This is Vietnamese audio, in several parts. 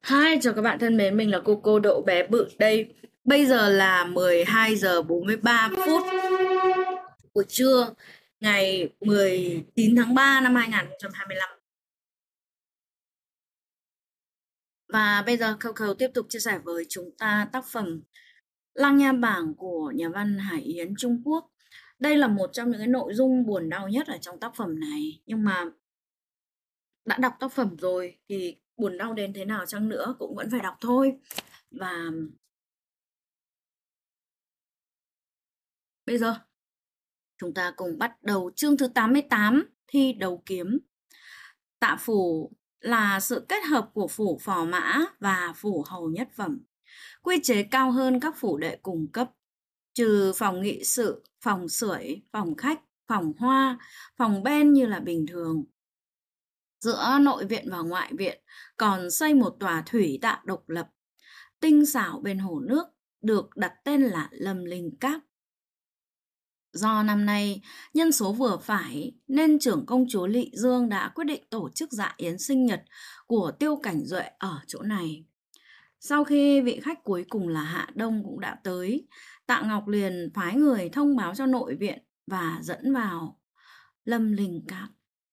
Hi, chào các bạn thân mến, mình là cô Đỗ bé bự đây. Bây giờ là 12 giờ 43 phút buổi trưa ngày 19 tháng 3 năm 2025. Và bây giờ Coco tiếp tục chia sẻ với chúng ta tác phẩm Lang Nha Bảng của nhà văn Hải Yến Trung Quốc. Đây là một trong những cái nội dung buồn đau nhất ở trong tác phẩm này, nhưng mà đã đọc tác phẩm rồi thì buồn đau đến thế nào chăng nữa cũng vẫn phải đọc thôi. Và bây giờ chúng ta cùng bắt đầu chương thứ 88, thi đấu kiếm. Tạ phủ là sự kết hợp của phủ phò mã và phủ hầu nhất phẩm. Quy chế cao hơn các phủ đệ cùng cấp, trừ phòng nghị sự, phòng sưởi, phòng khách, phòng hoa, phòng ben như là bình thường. Giữa nội viện và ngoại viện còn xây một tòa thủy tạ độc lập, tinh xảo bên hồ nước, được đặt tên là Lâm Linh Các. Do năm nay nhân số vừa phải nên trưởng công chúa Lị Dương đã quyết định tổ chức dạ yến sinh nhật của Tiêu Cảnh Duệ ở chỗ này. Sau khi vị khách cuối cùng là Hạ Đông cũng đã tới, Tạ Ngọc liền phái người thông báo cho nội viện và dẫn vào Lâm Linh Các.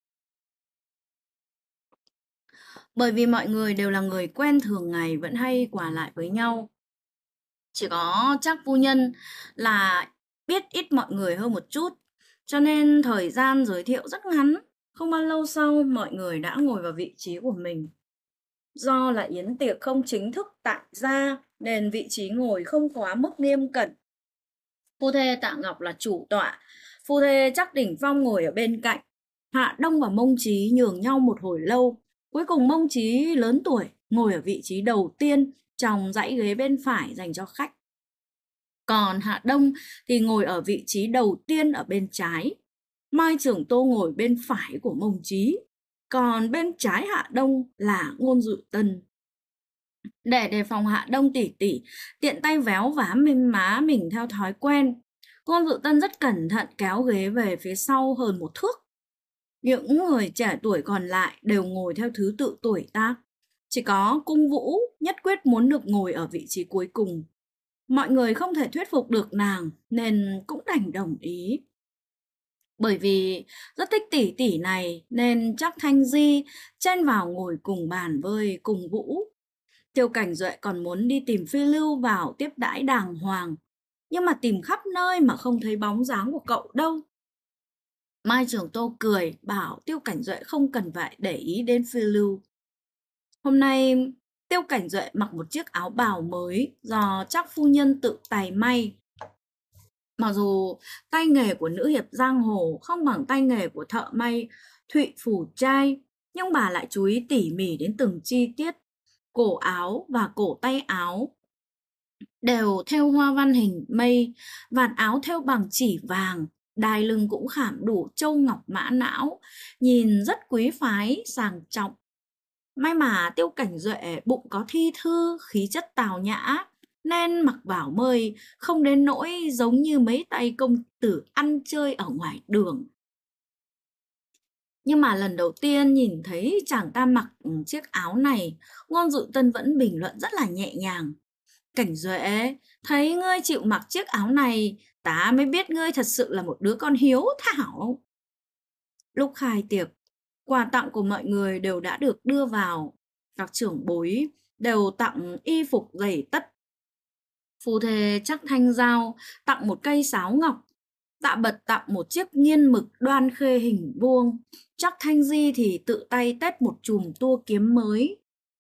Bởi vì mọi người đều là người quen thường ngày vẫn hay qua lại với nhau. Chỉ có chắc phu nhân là biết ít mọi người hơn một chút, cho nên thời gian giới thiệu rất ngắn. Không bao lâu sau, mọi người đã ngồi vào vị trí của mình. Do là yến tiệc không chính thức tại gia, nên vị trí ngồi không quá mức nghiêm cẩn. Phu thê Tạ Ngọc là chủ tọa, phu thê Trắc Đỉnh Phong ngồi ở bên cạnh. Hạ Đông và Mông Chí nhường nhau một hồi lâu. Cuối cùng Mông Chí lớn tuổi, ngồi ở vị trí đầu tiên trong dãy ghế bên phải dành cho khách. Còn Hạ Đông thì ngồi ở vị trí đầu tiên ở bên trái. Mai Trưởng Tô ngồi bên phải của Mông Chí, còn bên trái Hạ Đông là Ngôn Dự Tân. Để đề phòng Hạ Đông tỉ tỉ tiện tay véo vá bên má mình theo thói quen, Ngôn Dự Tân rất cẩn thận kéo ghế về phía sau hơn một thước. Những người trẻ tuổi còn lại đều ngồi theo thứ tự tuổi tác. Chỉ có Cung Vũ nhất quyết muốn được ngồi ở vị trí cuối cùng. Mọi người không thể thuyết phục được nàng nên cũng đành đồng ý. Bởi vì rất thích tỷ tỷ này nên chắc Thanh Di chen vào ngồi cùng bàn với Cung Vũ. Tiêu Cảnh Duệ còn muốn đi tìm Phi Lưu vào tiếp đãi đàng hoàng, nhưng mà tìm khắp nơi mà không thấy bóng dáng của cậu đâu. Mai Trường Tô cười bảo Tiêu Cảnh Duệ không cần phải để ý đến Phi Lưu. Hôm nay Tiêu Cảnh Duệ mặc một chiếc áo bào mới do Trác phu nhân tự tay may. Mặc dù tay nghề của nữ hiệp giang hồ không bằng tay nghề của thợ may Thụy Phủ Trai, nhưng bà lại chú ý tỉ mỉ đến từng chi tiết. Cổ áo và cổ tay áo đều thêu hoa văn hình mây, vạt áo thêu bằng chỉ vàng, đai lưng cũng khảm đủ châu ngọc mã não, nhìn rất quý phái, sang trọng. May mà Tiêu Cảnh Duệ bụng có thi thư, khí chất tào nhã, nên mặc vào mời không đến nỗi giống như mấy tay công tử ăn chơi ở ngoài đường. Nhưng mà lần đầu tiên nhìn thấy chàng ta mặc chiếc áo này, Ngôn Dự Tân vẫn bình luận rất là nhẹ nhàng. Cảnh Duệ, thấy ngươi chịu mặc chiếc áo này, ta mới biết ngươi thật sự là một đứa con hiếu thảo. Lúc khai tiệc, quà tặng của mọi người đều đã được đưa vào. Các trưởng bối đều tặng y phục giày tất. Phu thê Trắc Thanh Giao tặng một cây sáo ngọc. Tạ Bật tặng một chiếc nghiên mực đoan khê hình vuông. Trắc Thanh Di thì tự tay tết một chùm tua kiếm mới.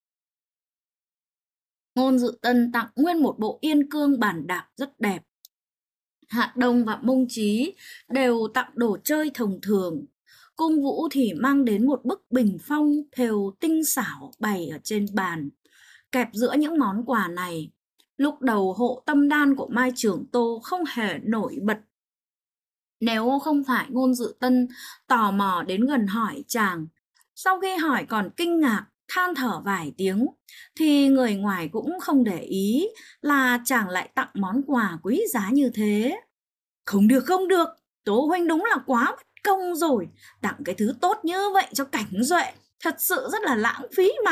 Ngôn Dự Tân tặng nguyên một bộ yên cương bàn đạp rất đẹp. Hạ Đông và Mông Chí đều tặng đồ chơi thông thường. Cung Vũ thì mang đến một bức bình phong thêu tinh xảo bày ở trên bàn. Kẹp giữa những món quà này, lúc đầu hộ tâm đan của Mai Trường Tô không hề nổi bật. Nếu không phải Ngôn Dự Tân tò mò đến gần hỏi chàng, sau khi hỏi còn kinh ngạc, than thở vài tiếng, thì người ngoài cũng không để ý là chàng lại tặng món quà quý giá như thế. Không được, không được, Tố huynh đúng là quá bất công rồi, tặng cái thứ tốt như vậy cho Cảnh Duệ, thật sự rất là lãng phí mà.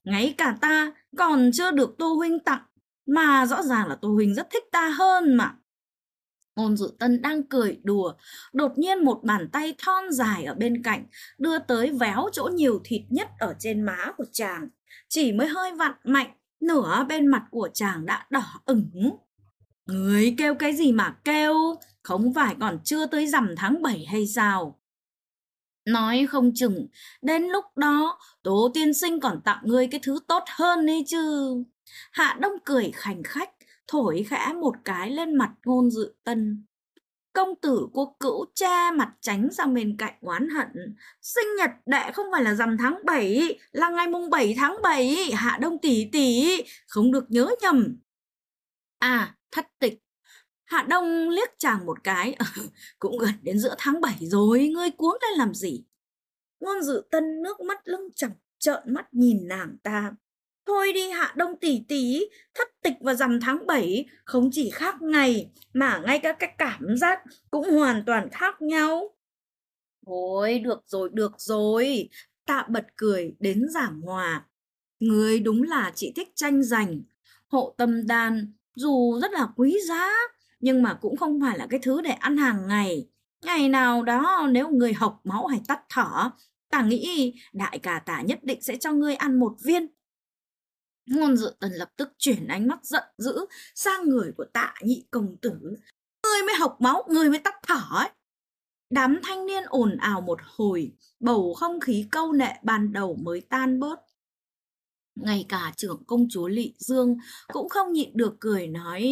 Ngay cả ta còn chưa được Tô huynh tặng, mà rõ ràng là Tô huynh rất thích ta hơn mà. Ngôn Dự Tân đang cười đùa, đột nhiên một bàn tay thon dài ở bên cạnh đưa tới véo chỗ nhiều thịt nhất ở trên má của chàng. Chỉ mới hơi vặn mạnh, nửa bên mặt của chàng đã đỏ ửng. Người kêu cái gì mà kêu, không phải còn chưa tới rằm tháng 7 hay sao? Nói không chừng, đến lúc đó, Tố tiên sinh còn tặng ngươi cái thứ tốt hơn ấy chứ. Hạ Đông cười khành khách, thổi khẽ một cái lên mặt Ngôn Dự Tân. Công tử của Cữu cha mặt tránh sang bên cạnh oán hận. Sinh nhật đệ không phải là rằm tháng 7, là ngày mùng 7 tháng 7, Hạ Đông tỷ tỷ, không được nhớ nhầm. À, thất tịch. Hạ Đông liếc chàng một cái. Cũng gần đến giữa tháng 7 rồi, ngươi cuống lên làm gì? Ngôn Dự Tân nước mắt lưng tròng, trợn mắt nhìn nàng ta. Thôi đi Hạ Đông tỷ tỷ, thất tịch và rằm tháng 7 không chỉ khác ngày, mà ngay cả cái cảm giác cũng hoàn toàn khác nhau. Thôi, được rồi, Tạ bật cười đến giảng hòa. Ngươi đúng là chỉ thích tranh giành. Hộ tâm đan, dù rất là quý giá, nhưng mà cũng không phải là cái thứ để ăn hàng ngày. Ngày nào đó nếu ngươi hộc máu hay tắt thở, ta nghĩ đại ca ta nhất định sẽ cho ngươi ăn một viên. Ngôn Dự Tần lập tức chuyển ánh mắt giận dữ sang người của Tạ nhị công tử. Ngươi mới hộc máu, ngươi mới tắt thở ấy. Đám thanh niên ồn ào một hồi, bầu không khí câu nệ ban đầu mới tan bớt. Ngay cả trưởng công chúa Lị Dương cũng không nhịn được cười nói: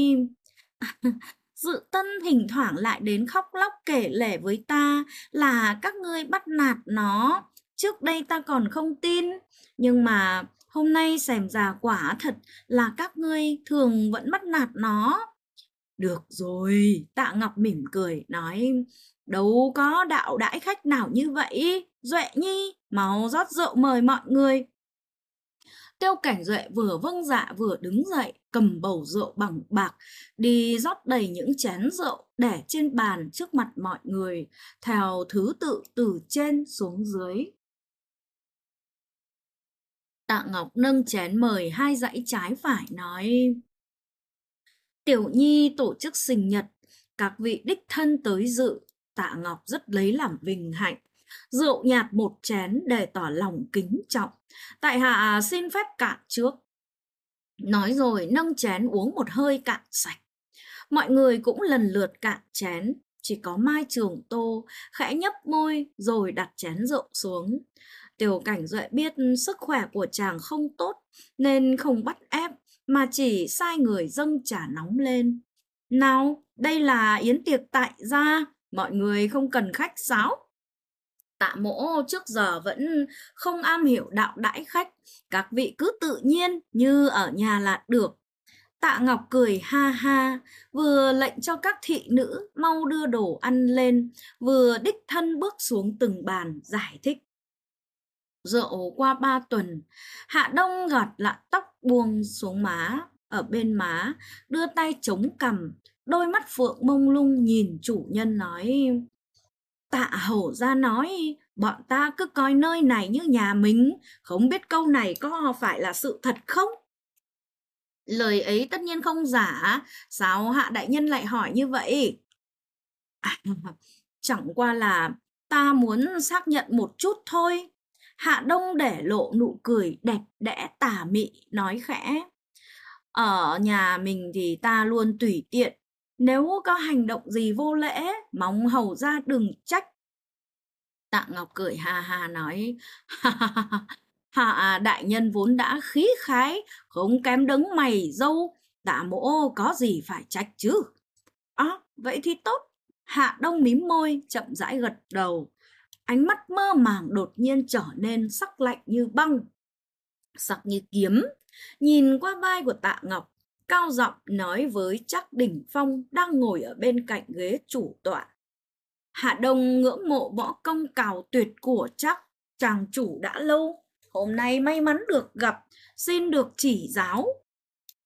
Dự Tân thỉnh thoảng lại đến khóc lóc kể lể với ta là các ngươi bắt nạt nó. Trước đây ta còn không tin, nhưng mà hôm nay xem ra quả thật là các ngươi thường vẫn bắt nạt nó. Được rồi, Tạ Ngọc mỉm cười nói: đâu có đạo đãi khách nào như vậy. Duệ Nhi, mau rót rượu mời mọi người. Tiêu Cảnh Duệ vừa vâng dạ vừa đứng dậy, cầm bầu rượu bằng bạc, đi rót đầy những chén rượu để trên bàn trước mặt mọi người, theo thứ tự từ trên xuống dưới. Tạ Ngọc nâng chén mời hai dãy trái phải nói: Tiểu Nhi tổ chức sinh nhật, các vị đích thân tới dự, Tạ Ngọc rất lấy làm vinh hạnh. Rượu nhạt một chén để tỏ lòng kính trọng, tại hạ xin phép cạn trước. Nói rồi nâng chén uống một hơi cạn sạch. Mọi người cũng lần lượt cạn chén, chỉ có Mai Trường Tô khẽ nhấp môi rồi đặt chén rượu xuống. Tiểu Cảnh Duệ biết sức khỏe của chàng không tốt nên không bắt ép, mà chỉ sai người dâng trà nóng lên. Nào, đây là yến tiệc tại gia, mọi người không cần khách sáo. Tạ Mỗ trước giờ vẫn không am hiểu đạo đãi khách, các vị cứ tự nhiên như ở nhà là được. Tạ Ngọc cười ha ha, vừa lệnh cho các thị nữ mau đưa đồ ăn lên, vừa đích thân bước xuống từng bàn giải thích. Rượu qua 3 tuần, Hạ Đông gạt lại tóc buông xuống má, ở bên má, đưa tay chống cằm, đôi mắt phượng mông lung nhìn chủ nhân nói: Tạ hổ ra nói, bọn ta cứ coi nơi này như nhà mình, không biết câu này có phải là sự thật không? Lời ấy tất nhiên không giả, sao Hạ đại nhân lại hỏi như vậy? Chẳng qua là ta muốn xác nhận một chút thôi. Hạ Đông để lộ nụ cười đẹp đẽ tà mị, nói khẽ: Ở nhà mình thì ta luôn tùy tiện, nếu có hành động gì vô lễ, mong hầu ra đừng trách. Tạ Ngọc cười ha ha nói: Hạ đại nhân vốn đã khí khái, không kém đấng mày dâu, Tạ Mỗ có gì phải trách chứ. Vậy thì tốt. Hạ Đông mím môi, chậm rãi gật đầu. Ánh mắt mơ màng đột nhiên trở nên sắc lạnh như băng, sắc như kiếm. Nhìn qua vai của Tạ Ngọc, cao giọng nói với Trác Đỉnh Phong đang ngồi ở bên cạnh ghế chủ tọa: Hạ Đông ngưỡng mộ võ công cào tuyệt của Trác chàng chủ đã lâu, hôm nay may mắn được gặp, xin được chỉ giáo.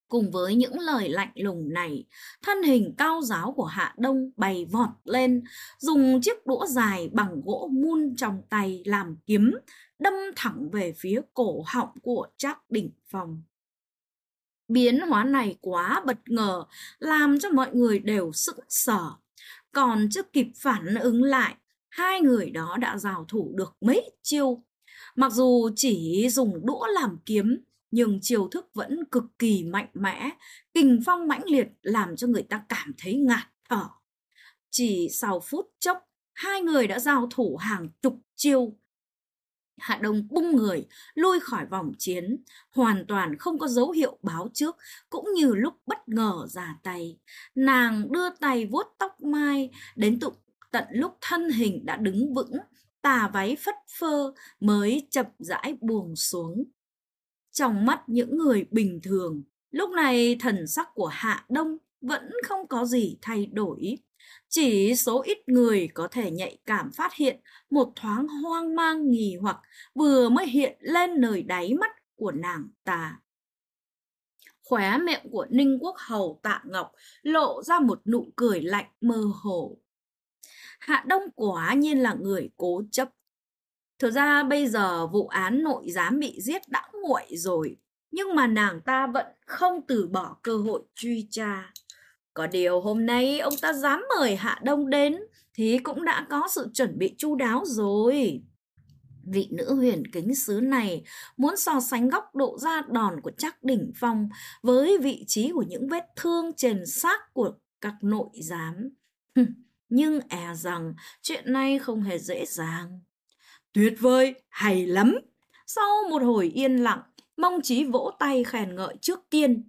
Cùng với những lời lạnh lùng này, thân hình cao ráo của Hạ Đông bay vọt lên, dùng chiếc đũa dài bằng gỗ mun trong tay làm kiếm, đâm thẳng về phía cổ họng của Trác Đỉnh Phong. Biến hóa này quá bất ngờ, làm cho mọi người đều sững sờ. Còn chưa kịp phản ứng lại, hai người đó đã giao thủ được mấy chiêu. Mặc dù chỉ dùng đũa làm kiếm, nhưng chiêu thức vẫn cực kỳ mạnh mẽ, kình phong mãnh liệt làm cho người ta cảm thấy ngạt thở. Chỉ sau phút chốc, hai người đã giao thủ hàng chục chiêu. Hạ Đông bung người, lui khỏi vòng chiến, hoàn toàn không có dấu hiệu báo trước, cũng như lúc bất ngờ ra tay. Nàng đưa tay vuốt tóc mai, đến tận lúc thân hình đã đứng vững, tà váy phất phơ mới chậm rãi buông xuống. Trong mắt những người bình thường, lúc này thần sắc của Hạ Đông vẫn không có gì thay đổi. Chỉ số ít người có thể nhạy cảm phát hiện một thoáng hoang mang nghi hoặc vừa mới hiện lên nơi đáy mắt của nàng ta. Khóe miệng của Ninh Quốc Hầu Tạ Ngọc lộ ra một nụ cười lạnh mơ hồ. Hạ Đông quả nhiên là người cố chấp. Thực ra bây giờ vụ án nội giám bị giết đã nguội rồi, nhưng mà nàng ta vẫn không từ bỏ cơ hội truy tra. Có điều hôm nay ông ta dám mời Hạ Đông đến thì cũng đã có sự chuẩn bị chu đáo rồi. Vị nữ huyền kính sứ này muốn so sánh góc độ ra đòn của Trác Đỉnh Phong với vị trí của những vết thương trên xác của các nội giám. Nhưng e rằng chuyện này không hề dễ dàng. Tuyệt vời, hay lắm. Sau một hồi yên lặng, Mông Chí vỗ tay khen ngợi trước tiên.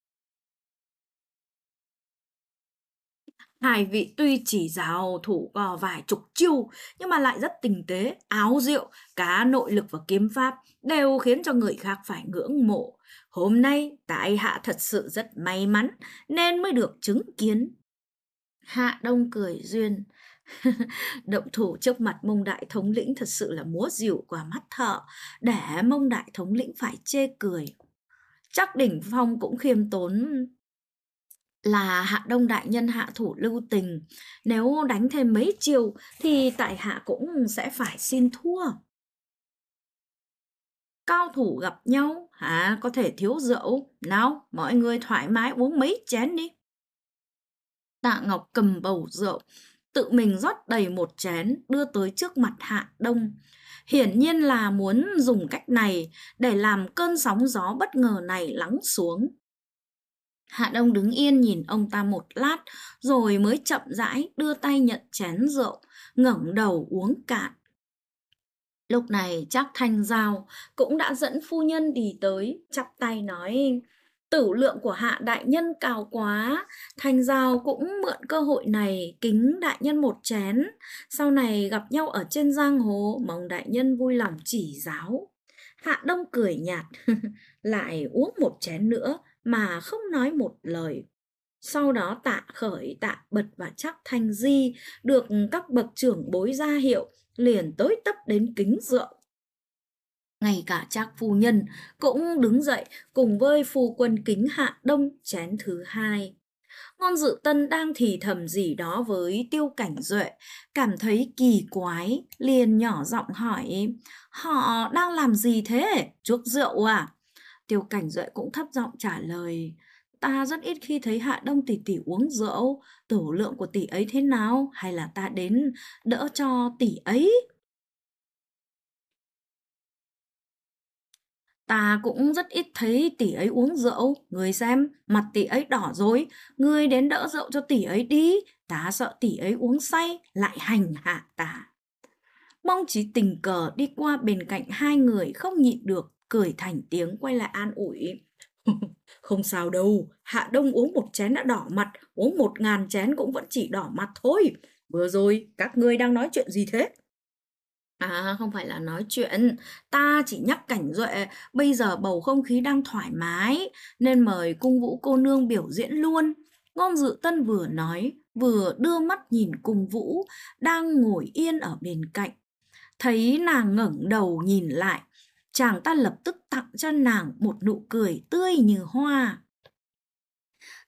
Hai vị tuy chỉ giao thủ có vài chục chiêu, nhưng mà lại rất tinh tế, áo diệu, cả nội lực và kiếm pháp đều khiến cho người khác phải ngưỡng mộ. Hôm nay tại hạ thật sự rất may mắn nên mới được chứng kiến. Hạ Đông cười duyên. Động thủ trước mặt Mông Đại thống lĩnh thật sự là múa dìu qua mắt thợ, để Mông Đại thống lĩnh phải chê cười. Trác Đỉnh Phong cũng khiêm tốn. Là Hạ Đông đại nhân hạ thủ lưu tình, nếu đánh thêm mấy chiều thì tại hạ cũng sẽ phải xin thua. Cao thủ gặp nhau hả, có thể thiếu rượu. Nào, mọi người thoải mái uống mấy chén đi. Tạ Ngọc cầm bầu rượu, tự mình rót đầy một chén đưa tới trước mặt Hạ Đông. Hiển nhiên là muốn dùng cách này để làm cơn sóng gió bất ngờ này lắng xuống. Hạ Đông đứng yên nhìn ông ta một lát, rồi mới chậm rãi đưa tay nhận chén rượu, ngẩng đầu uống cạn. Lúc này Trác Thanh Giao cũng đã dẫn phu nhân đi tới, chắp tay nói: Tử lượng của Hạ đại nhân cao quá, Thanh Giao cũng mượn cơ hội này kính đại nhân một chén. Sau này gặp nhau ở trên giang hồ, mong đại nhân vui lòng chỉ giáo. Hạ Đông cười nhạt, lại uống một chén nữa mà không nói một lời. Sau đó Tạ Khởi, Tạ Bật và Trác Thanh Di được các bậc trưởng bối ra hiệu, liền tới tấp đến kính rượu. Ngay cả Trác phu nhân cũng đứng dậy cùng với phu quân kính Hạ Đông chén thứ hai. Ngôn Dự Tân đang thì thầm gì đó với Tiêu Cảnh Duệ, cảm thấy kỳ quái, liền nhỏ giọng hỏi: Họ đang làm gì thế? Chuốc rượu à? Tiêu Cảnh Duệ cũng thấp giọng trả lời: Ta rất ít khi thấy Hạ Đông tỷ tỷ uống rượu, tử lượng của tỷ ấy thế nào, hay là ta đến đỡ cho tỷ ấy? Ta cũng rất ít thấy tỷ ấy uống rượu, người xem, mặt tỷ ấy đỏ rồi, người đến đỡ rượu cho tỷ ấy đi, ta sợ tỷ ấy uống say, lại hành hạ ta. Mông Chí tình cờ đi qua bên cạnh hai người không nhịn được, cười thành tiếng quay lại an ủi. Không sao đâu, Hạ Đông uống một chén đã đỏ mặt, uống 1000 chén cũng vẫn chỉ đỏ mặt thôi. Vừa rồi, các ngươi đang nói chuyện gì thế? À, không phải là nói chuyện, ta chỉ nhắc Cảnh Duệ, bây giờ bầu không khí đang thoải mái, nên mời Cung Vũ cô nương biểu diễn luôn. Ngôn Dự Tân vừa nói, vừa đưa mắt nhìn Cung Vũ, đang ngồi yên ở bên cạnh. Thấy nàng ngẩng đầu nhìn lại, chàng ta lập tức tặng cho nàng một nụ cười tươi như hoa.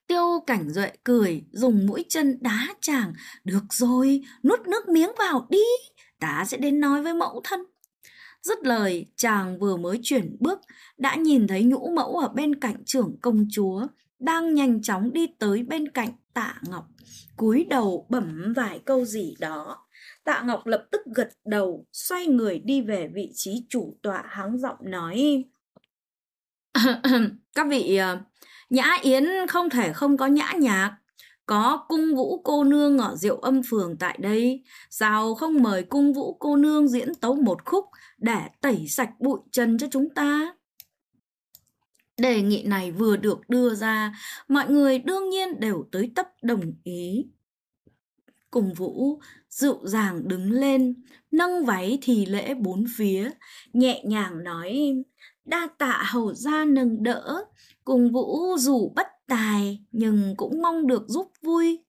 Tiêu Cảnh Duệ cười, dùng mũi chân đá chàng. Được rồi, nuốt nước miếng vào đi, ta sẽ đến nói với mẫu thân. Dứt lời, chàng vừa mới chuyển bước, đã nhìn thấy nhũ mẫu ở bên cạnh trưởng công chúa, đang nhanh chóng đi tới bên cạnh Tạ Ngọc, cúi đầu bẩm vài câu gì đó. Tạ Ngọc lập tức gật đầu, xoay người đi về vị trí chủ tọa, hắng giọng nói: Các vị, nhã yến không thể không có nhã nhạc. Có cung vũ cô nương ở Diệu Âm Phường tại đây, sao không mời cung vũ cô nương diễn tấu một khúc để tẩy sạch bụi trần cho chúng ta? Đề nghị này vừa được đưa ra, mọi người đương nhiên đều tới tấp đồng ý. Cung vũ dịu dàng đứng lên, nâng váy thì lễ bốn phía, nhẹ nhàng nói: đa tạ hầu gia nâng đỡ, Cung vũ dù bất tài nhưng cũng mong được giúp vui.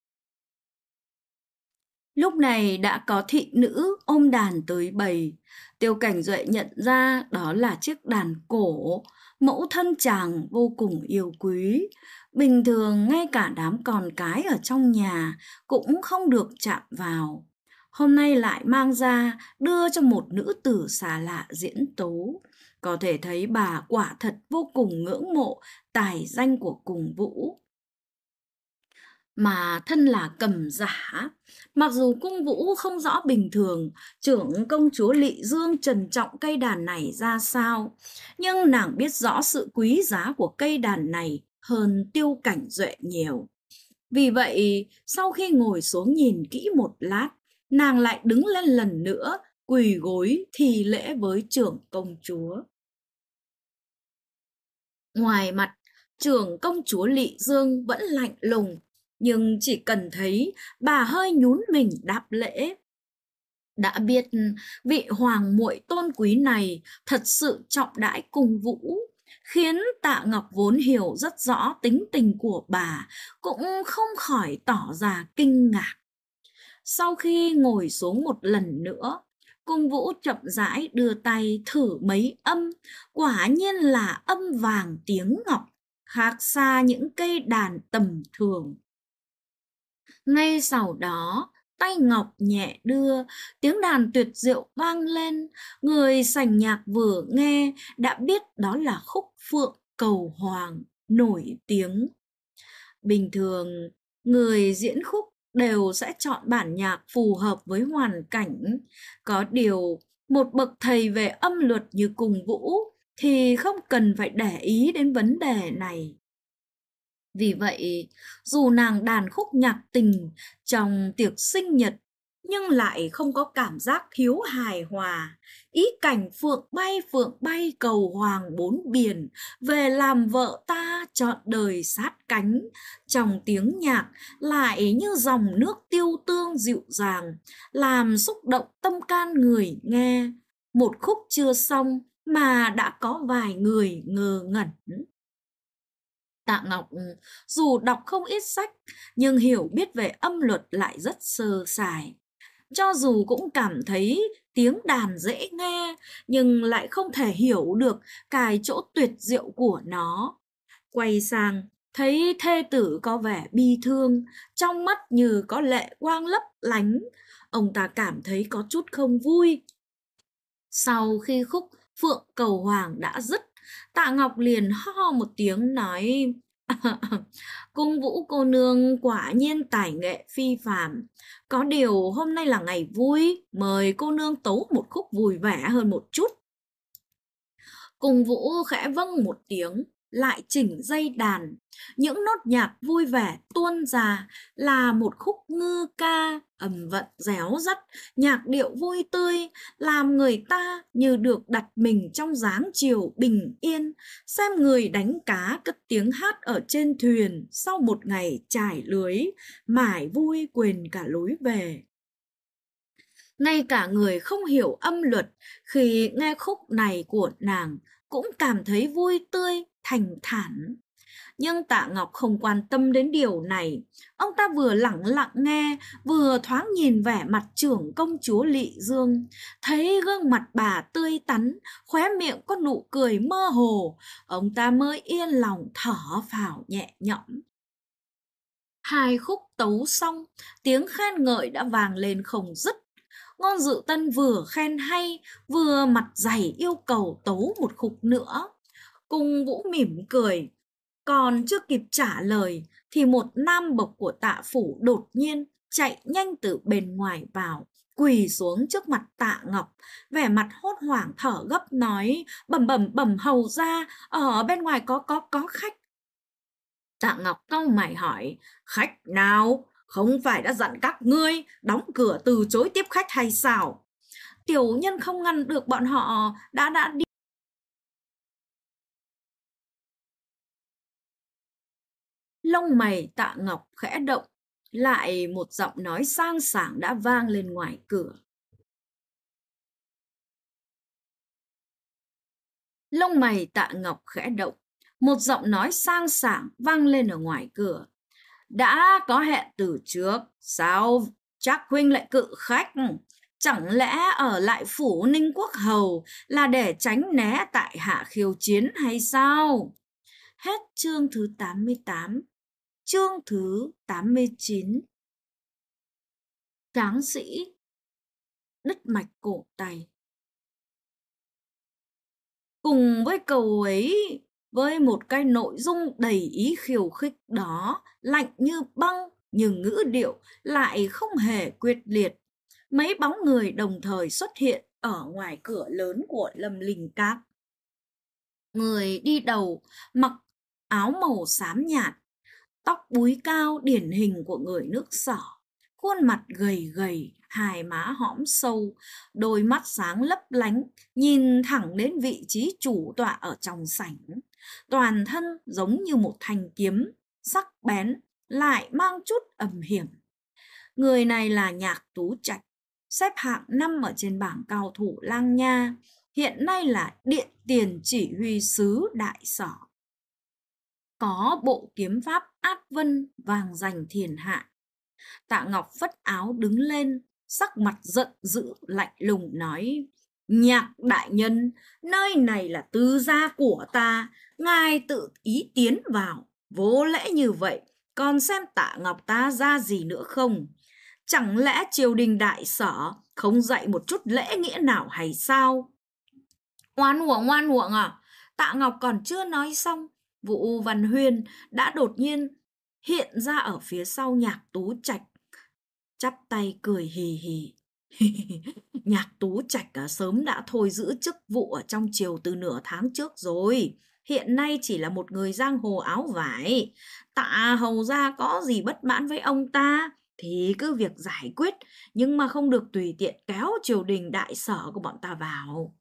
Lúc này đã có thị nữ ôm đàn tới bày. Tiêu Cảnh Duệ nhận ra đó là chiếc đàn cổ, mẫu thân chàng vô cùng yêu quý. Bình thường ngay cả đám con cái ở trong nhà cũng không được chạm vào. Hôm nay lại mang ra đưa cho một nữ tử xa lạ diễn tấu. Có thể thấy bà quả thật vô cùng ngưỡng mộ tài danh của Cung vũ. Mà thân là cầm giả, mặc dù Cung vũ không rõ bình thường trưởng công chúa Lị Dương trân trọng cây đàn này ra sao, nhưng nàng biết rõ sự quý giá của cây đàn này hơn Tiêu Cảnh Duệ nhiều. Vì vậy, sau khi ngồi xuống nhìn kỹ một lát, nàng lại đứng lên lần nữa, quỳ gối thì lễ với trưởng công chúa. Ngoài mặt, trưởng công chúa Lị Dương vẫn lạnh lùng, nhưng chỉ cần thấy bà hơi nhún mình đáp lễ, đã biết vị hoàng muội tôn quý này thật sự trọng đãi Cung vũ, khiến Tạ Ngọc vốn hiểu rất rõ tính tình của bà cũng không khỏi tỏ ra kinh ngạc. Sau khi ngồi xuống một lần nữa, Cung vũ chậm rãi đưa tay thử mấy âm, quả nhiên là âm vàng tiếng ngọc, khác xa những cây đàn tầm thường. Ngay sau đó, tay ngọc nhẹ đưa, tiếng đàn tuyệt diệu vang lên, người sành nhạc vừa nghe đã biết đó là khúc Phượng Cầu Hoàng nổi tiếng. Bình thường, người diễn khúc đều sẽ chọn bản nhạc phù hợp với hoàn cảnh. Có điều, một bậc thầy về âm luật như Cung vũ thì không cần phải để ý đến vấn đề này. Vì vậy, dù nàng đàn khúc nhạc tình trong tiệc sinh nhật, nhưng lại không có cảm giác thiếu hài hòa. Ý cảnh phượng bay cầu hoàng bốn biển, về làm vợ ta trọn đời sát cánh. Trong tiếng nhạc lại như dòng nước tiêu tương dịu dàng, làm xúc động tâm can người nghe. Một khúc chưa xong mà đã có vài người ngơ ngẩn. Tạ Ngọc dù đọc không ít sách nhưng hiểu biết về âm luật lại rất sơ sài. Cho dù cũng cảm thấy tiếng đàn dễ nghe nhưng lại không thể hiểu được cái chỗ tuyệt diệu của nó. Quay sang thấy thê tử có vẻ bi thương, trong mắt như có lệ quang lấp lánh, ông ta cảm thấy có chút không vui. Sau khi khúc Phượng Cầu Hoàng đã dứt, Tạ Ngọc liền ho một tiếng nói: Cung vũ cô nương quả nhiên tài nghệ phi phàm. Có điều hôm nay là ngày vui, mời cô nương tấu một khúc vui vẻ hơn một chút. Cung vũ khẽ vâng một tiếng, lại chỉnh dây đàn. Những nốt nhạc vui vẻ tuôn ra là một khúc ngư ca, âm vận réo rắt, nhạc điệu vui tươi, làm người ta như được đặt mình trong dáng chiều bình yên, xem người đánh cá cất tiếng hát ở trên thuyền sau một ngày trải lưới, mải vui quên cả lối về. Ngay cả người không hiểu âm luật khi nghe khúc này của nàng cũng cảm thấy vui tươi, thành thản. Nhưng Tạ Ngọc không quan tâm đến điều này. Ông ta vừa lẳng lặng nghe, vừa thoáng nhìn vẻ mặt trưởng công chúa Lị Dương. Thấy gương mặt bà tươi tắn, khóe miệng có nụ cười mơ hồ. Ông ta mới yên lòng thở phào nhẹ nhõm. Hai khúc tấu xong, tiếng khen ngợi đã vang lên không dứt. Ngôn Dự Tân vừa khen hay, vừa mặt dày yêu cầu tấu một khúc nữa. Cung Vũ mỉm cười, còn chưa kịp trả lời thì một nam bộc của Tạ phủ đột nhiên chạy nhanh từ bên ngoài vào, quỳ xuống trước mặt Tạ Ngọc, vẻ mặt hốt hoảng thở gấp nói: "Bẩm bẩm bẩm hầu gia, ở bên ngoài có khách." Tạ Ngọc cau mày hỏi: "Khách nào? Không phải đã dặn các ngươi đóng cửa từ chối tiếp khách hay sao?" Tiểu nhân không ngăn được bọn họ, đã đi. Lông mày Tạ Ngọc khẽ động, lại một giọng nói sang sảng đã vang lên ngoài cửa. Lông mày Tạ Ngọc khẽ động, một giọng nói sang sảng vang lên ở ngoài cửa. "Đã có hẹn từ trước, sao Trác huynh lại cự khách? Chẳng lẽ ở lại phủ Ninh Quốc hầu là để tránh né tại hạ khiêu chiến hay sao?" Hết chương thứ 88. Chương thứ 89. Tráng sĩ đứt mạch cổ tay. Cùng với câu ấy, với một cái nội dung đầy ý khiêu khích đó, lạnh như băng nhưng ngữ điệu lại không hề quyết liệt, mấy bóng người đồng thời xuất hiện ở ngoài cửa lớn của Lâm Linh Các. Người đi đầu mặc áo màu xám nhạt, tóc búi cao điển hình của người nước Sở, khuôn mặt gầy gầy, hai má hõm sâu, đôi mắt sáng lấp lánh, nhìn thẳng đến vị trí chủ tọa ở trong sảnh. Toàn thân giống như một thanh kiếm, sắc bén, lại mang chút âm hiểm. Người này là Nhạc Tú Trạch, xếp hạng 5 ở trên bảng cao thủ Lang Nha, hiện nay là điện tiền chỉ huy sứ Đại Sở. Có bộ kiếm pháp át vân vàng dành thiên hạ. Tạ Ngọc phất áo đứng lên, sắc mặt giận dữ lạnh lùng nói: "Nhạc đại nhân, nơi này là tư gia của ta, ngài tự ý tiến vào, vô lễ như vậy, còn xem Tạ Ngọc ta ra gì nữa không? Chẳng lẽ triều đình Đại Sở không dạy một chút lễ nghĩa nào hay sao?" Oan uổng à? Tạ Ngọc còn chưa nói xong, Vũ Văn Huyên đã đột nhiên hiện ra ở phía sau Nhạc Tú Trạch, chắp tay cười hì hì. Nhạc Tú Trạch sớm đã thôi giữ chức vụ ở trong triều từ nửa tháng trước rồi, hiện nay chỉ là một người giang hồ áo vải. Tạ hầu gia có gì bất mãn với ông ta thì cứ việc giải quyết, nhưng mà không được tùy tiện kéo triều đình Đại Sở của bọn ta vào.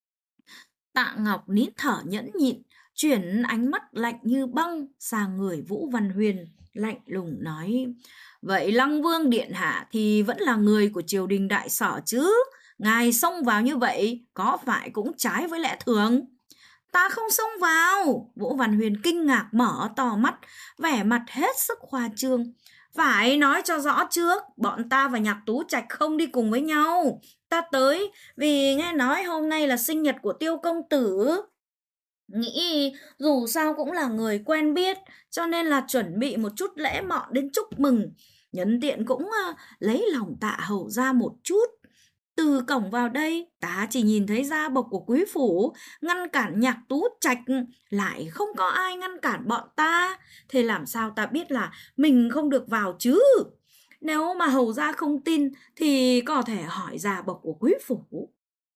Tạ Ngọc nín thở nhẫn nhịn, chuyển ánh mắt lạnh như băng sang người Vũ Văn Huyền, lạnh lùng nói: "Vậy Lăng Vương điện hạ thì vẫn là người của triều đình Đại Sở chứ? Ngài xông vào như vậy có phải cũng trái với lẽ thường?" "Ta không xông vào." Vũ Văn Huyền kinh ngạc mở to mắt, vẻ mặt hết sức khoa trương. "Phải nói cho rõ trước, bọn ta và Nhạc Tú Trạch không đi cùng với nhau. Ta tới vì nghe nói hôm nay là sinh nhật của Tiêu công tử. Nghĩ dù sao cũng là người quen biết, cho nên là chuẩn bị một chút lễ mọn đến chúc mừng. Nhân tiện cũng lấy lòng Tạ hầu gia một chút. Từ cổng vào đây, ta chỉ nhìn thấy gia bộc của quý phủ ngăn cản Nhạc Tú Trạch, lại không có ai ngăn cản bọn ta. Thế làm sao ta biết là mình không được vào chứ? Nếu mà hầu gia không tin thì có thể hỏi gia bộc của quý phủ."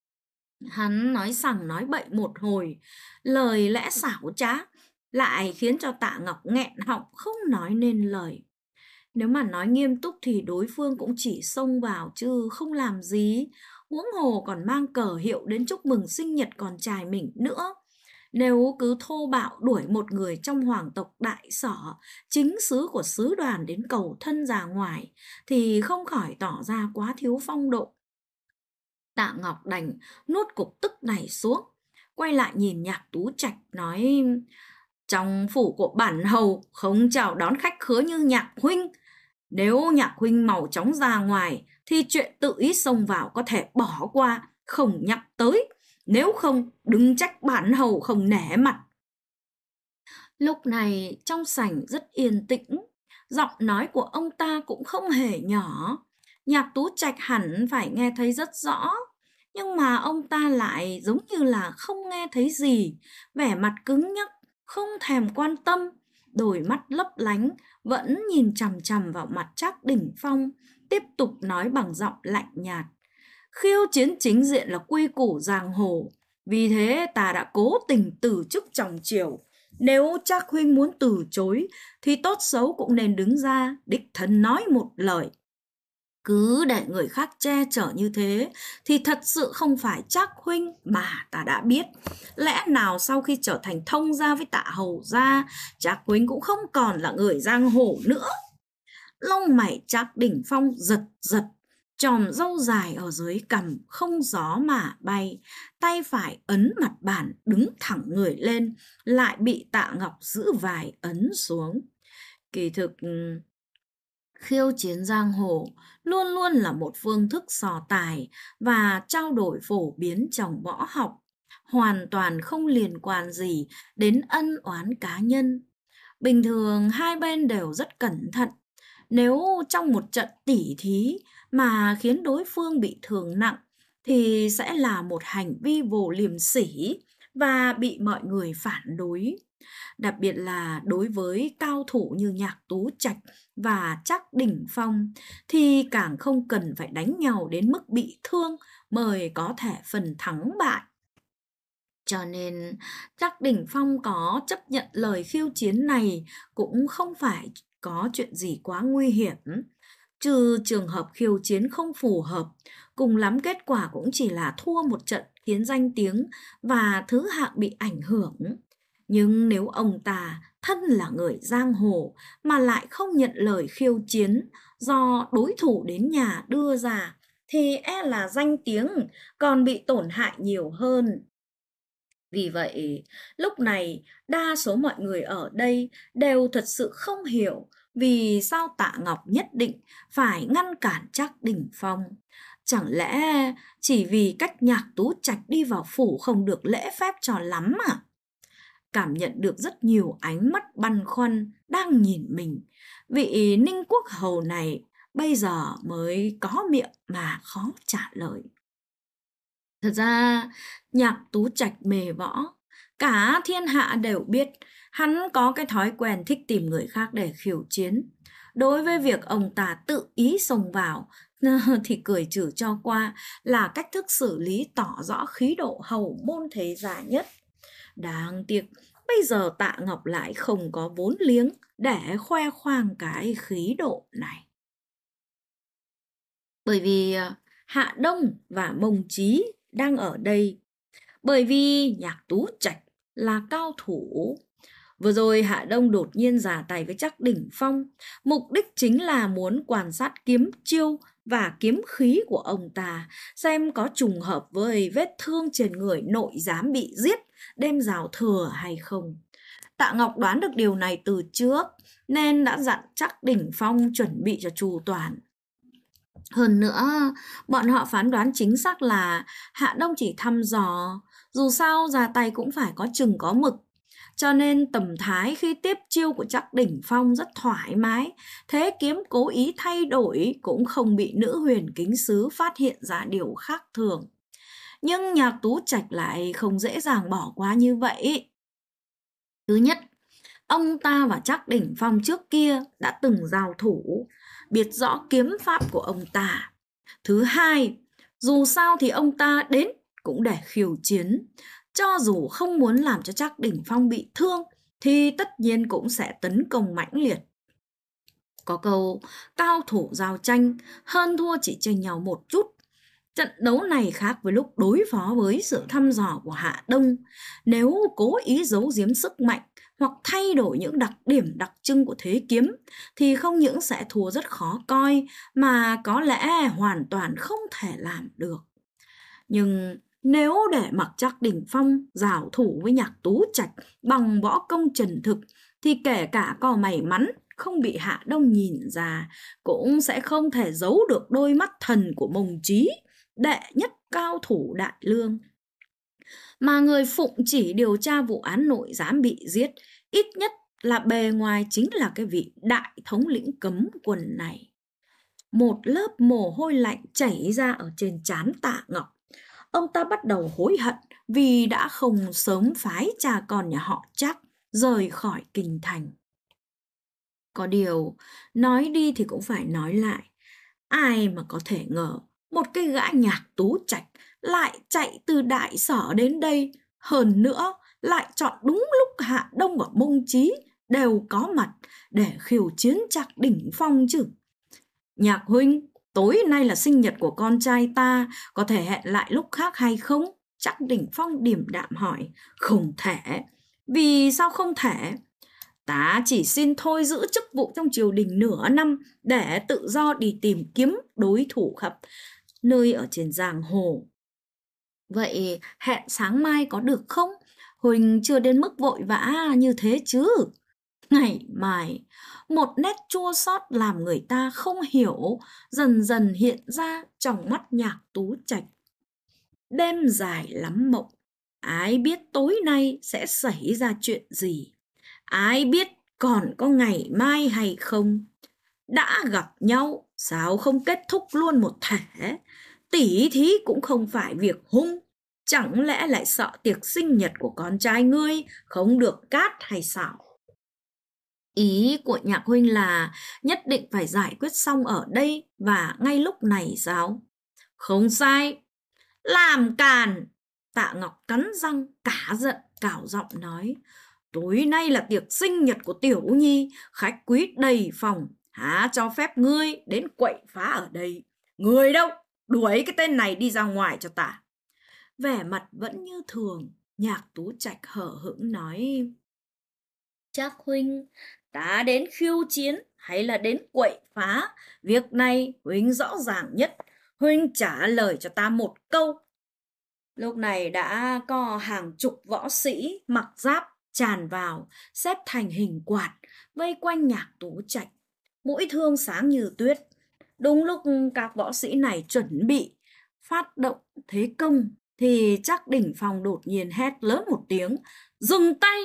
Hắn nói sằng nói bậy một hồi, lời lẽ xảo trá, lại khiến cho Tạ Ngọc nghẹn họng không nói nên lời. Nếu mà nói nghiêm túc thì đối phương cũng chỉ xông vào chứ không làm gì, huống hồ còn mang cờ hiệu đến chúc mừng sinh nhật con trai mình nữa. Nếu cứ thô bạo đuổi một người trong hoàng tộc Đại Sở, chính xứ của sứ đoàn đến cầu thân ra ngoài, thì không khỏi tỏ ra quá thiếu phong độ. Tạ Ngọc đành nuốt cục tức này xuống, quay lại nhìn Nhạc Tú Trạch nói: "Trong phủ của bản hầu không chào đón khách khứa như Nhạc huynh. Nếu Nhạc huynh mau chóng ra ngoài thì chuyện tự ý xông vào có thể bỏ qua, không nhắc tới. Nếu không, đừng trách bản hầu không nể mặt." Lúc này trong sảnh rất yên tĩnh, Giọng nói của ông ta cũng không hề nhỏ. Nhạc Tú Trạch hẳn phải nghe thấy rất rõ, nhưng mà ông ta lại giống như là không nghe thấy gì, vẻ mặt cứng nhắc, không thèm quan tâm, đôi mắt lấp lánh, vẫn nhìn chằm chằm vào mặt Trác Đỉnh Phong, tiếp tục nói bằng giọng lạnh nhạt. Khiêu chiến chính diện là quy củ giang hồ, vì thế ta đã cố tình từ chức trong triều. Nếu Trác huynh muốn từ chối, thì tốt xấu cũng nên đứng ra, đích thân nói một lời. Cứ để người khác che chở như thế thì thật sự không phải Trác huynh mà ta đã biết. Lẽ nào sau khi trở thành thông gia với Tạ Hầu gia, Trác huynh cũng không còn là người giang hồ nữa. Lông mày Trác Đỉnh Phong giật giật, chòm râu dài ở dưới cằm không gió mà bay, tay phải ấn mặt bàn đứng thẳng người lên, lại bị Tạ Ngọc giữ vài ấn xuống. Kỳ thực, khiêu chiến giang hồ luôn luôn là một phương thức sò tài và trao đổi phổ biến trong võ học, hoàn toàn không liên quan gì đến ân oán cá nhân. Bình thường hai bên đều rất cẩn thận. Nếu trong một trận tỉ thí mà khiến đối phương bị thương nặng thì sẽ là một hành vi vô liêm sỉ và bị mọi người phản đối. Đặc biệt là đối với cao thủ như Nhạc Tú Trạch và Trác Đỉnh Phong thì càng không cần phải đánh nhau đến mức bị thương mới có thể phần thắng bại. Cho nên Trác Đỉnh Phong có chấp nhận lời khiêu chiến này cũng không phải có chuyện gì quá nguy hiểm. Trừ trường hợp khiêu chiến không phù hợp, cùng lắm kết quả cũng chỉ là thua một trận khiến danh tiếng và thứ hạng bị ảnh hưởng. Nhưng nếu ông ta thân là người giang hồ mà lại không nhận lời khiêu chiến do đối thủ đến nhà đưa ra thì e là danh tiếng còn bị tổn hại nhiều hơn. Vì vậy, lúc này đa số mọi người ở đây đều thật sự không hiểu vì sao Tạ Ngọc nhất định phải ngăn cản Trác Đỉnh Phong. Chẳng lẽ chỉ vì cách Nhạc Tú Trạch đi vào phủ không được lễ phép cho lắm à? Cảm nhận được rất nhiều ánh mắt băn khoăn đang nhìn mình, vị Ninh Quốc Hầu này bây giờ mới có miệng mà khó trả lời. Thật ra, Nhạc Tú Trạch mê võ, cả thiên hạ đều biết hắn có cái thói quen thích tìm người khác để khiêu chiến. Đối với việc ông ta tự ý xông vào thì cười trừ cho qua là cách thức xử lý tỏ rõ khí độ hầu môn thế gia nhất. Đáng tiếc, bây giờ Tạ Ngọc lại không có vốn liếng để khoe khoang cái khí độ này. Bởi vì Hạ Đông và Mông Chí đang ở đây. Bởi vì Nhạc Tú Trạch là cao thủ. Vừa rồi Hạ Đông đột nhiên ra tay với Trác Đỉnh Phong, mục đích chính là muốn quan sát kiếm chiêu và kiếm khí của ông ta, xem có trùng hợp với vết thương trên người nội giám bị giết đêm giao thừa hay không. Tạ Ngọc đoán được điều này từ trước nên đã dặn Trác Đỉnh Phong chuẩn bị cho chu toàn. Hơn nữa, bọn họ phán đoán chính xác là Hạ Đông chỉ thăm dò, dù sao ra tay cũng phải có chừng có mực. Cho nên tầm thái khi tiếp chiêu của Trác Đỉnh Phong rất thoải mái, thế kiếm cố ý thay đổi cũng không bị nữ huyền kính sứ phát hiện ra điều khác thường. Nhưng Nhạc Tú Trạch lại không dễ dàng bỏ qua như vậy. Thứ nhất, ông ta và Trác Đỉnh Phong trước kia đã từng giao thủ, biết rõ kiếm pháp của ông ta. Thứ hai, dù sao thì ông ta đến cũng để khiêu chiến. Cho dù không muốn làm cho Trác Đỉnh Phong bị thương thì tất nhiên cũng sẽ tấn công mãnh liệt. Có câu cao thủ giao tranh, hơn thua chỉ chênh nhau một chút. Trận đấu này khác với lúc đối phó với sự thăm dò của Hạ Đông. Nếu cố ý giấu giếm sức mạnh hoặc thay đổi những đặc điểm đặc trưng của thế kiếm thì không những sẽ thua rất khó coi mà có lẽ hoàn toàn không thể làm được. Nhưng nếu để mặc Trác Đỉnh Phong giao thủ với Nhạc Tú Trạch bằng võ công trần thực thì kể cả có may mắn không bị Hạ Đông nhìn ra cũng sẽ không thể giấu được đôi mắt thần của Mông Chí, đệ nhất cao thủ Đại Lương. Mà người phụng chỉ điều tra vụ án nội giám bị giết ít nhất là bề ngoài chính là cái vị đại thống lĩnh cấm quân này. Một lớp mồ hôi lạnh chảy ra ở trên trán Tạ Ngọc. Ông ta bắt đầu hối hận vì đã không sớm phái cha con nhà họ Trác rời khỏi kinh thành. Có điều, nói đi thì cũng phải nói lại. Ai mà có thể ngờ một cái gã Nhạc Tú Trạch lại chạy từ Đại Sở đến đây, hơn nữa lại chọn đúng lúc Hạ Đông và Mông Chí đều có mặt để khiêu chiến Trác Đỉnh Phong chứ. Nhạc huynh, tối nay là sinh nhật của con trai ta, có thể hẹn lại lúc khác hay không? Trác Đỉnh Phong điềm đạm hỏi. Không thể. Vì sao không thể? Ta chỉ xin thôi giữ chức vụ trong triều đình nửa năm để tự do đi tìm kiếm đối thủ khắp nơi ở trên giang hồ. Vậy hẹn sáng mai có được không? Huỳnh chưa đến mức vội vã như thế chứ. Ngày mai, một nét chua xót làm người ta không hiểu dần dần hiện ra trong mắt Nhạc Tú Trạch. Đêm dài lắm mộng, ai biết tối nay sẽ xảy ra chuyện gì? Ai biết còn có ngày mai hay không? Đã gặp nhau, sao không kết thúc luôn một thể? Tỉ thí cũng không phải việc hung. Chẳng lẽ lại sợ tiệc sinh nhật của con trai ngươi không được cát hay sao? Ý của Nhạc huynh là nhất định phải giải quyết xong ở đây và ngay lúc này sao? Không sai. Làm càn! Tạ Ngọc cắn răng cả giận cào giọng nói. Tối nay là tiệc sinh nhật của Tiểu Nhi, khách quý đầy phòng, há cho phép ngươi đến quậy phá ở đây. Người đâu? Đuổi cái tên này đi ra ngoài cho ta. Vẻ mặt vẫn như thường, Nhạc Tú Trạch hở hững nói. Trác huynh, ta đến khiêu chiến hay là đến quậy phá? Việc này huynh rõ ràng nhất. Huynh trả lời cho ta một câu. Lúc này đã có hàng chục võ sĩ mặc giáp tràn vào, xếp thành hình quạt, vây quanh Nhạc Tú Trạch. Mũi thương sáng như tuyết. Đúng lúc các võ sĩ này chuẩn bị phát động thế công, thì Trác Đỉnh Phong đột nhiên hét lớn một tiếng. Dừng tay!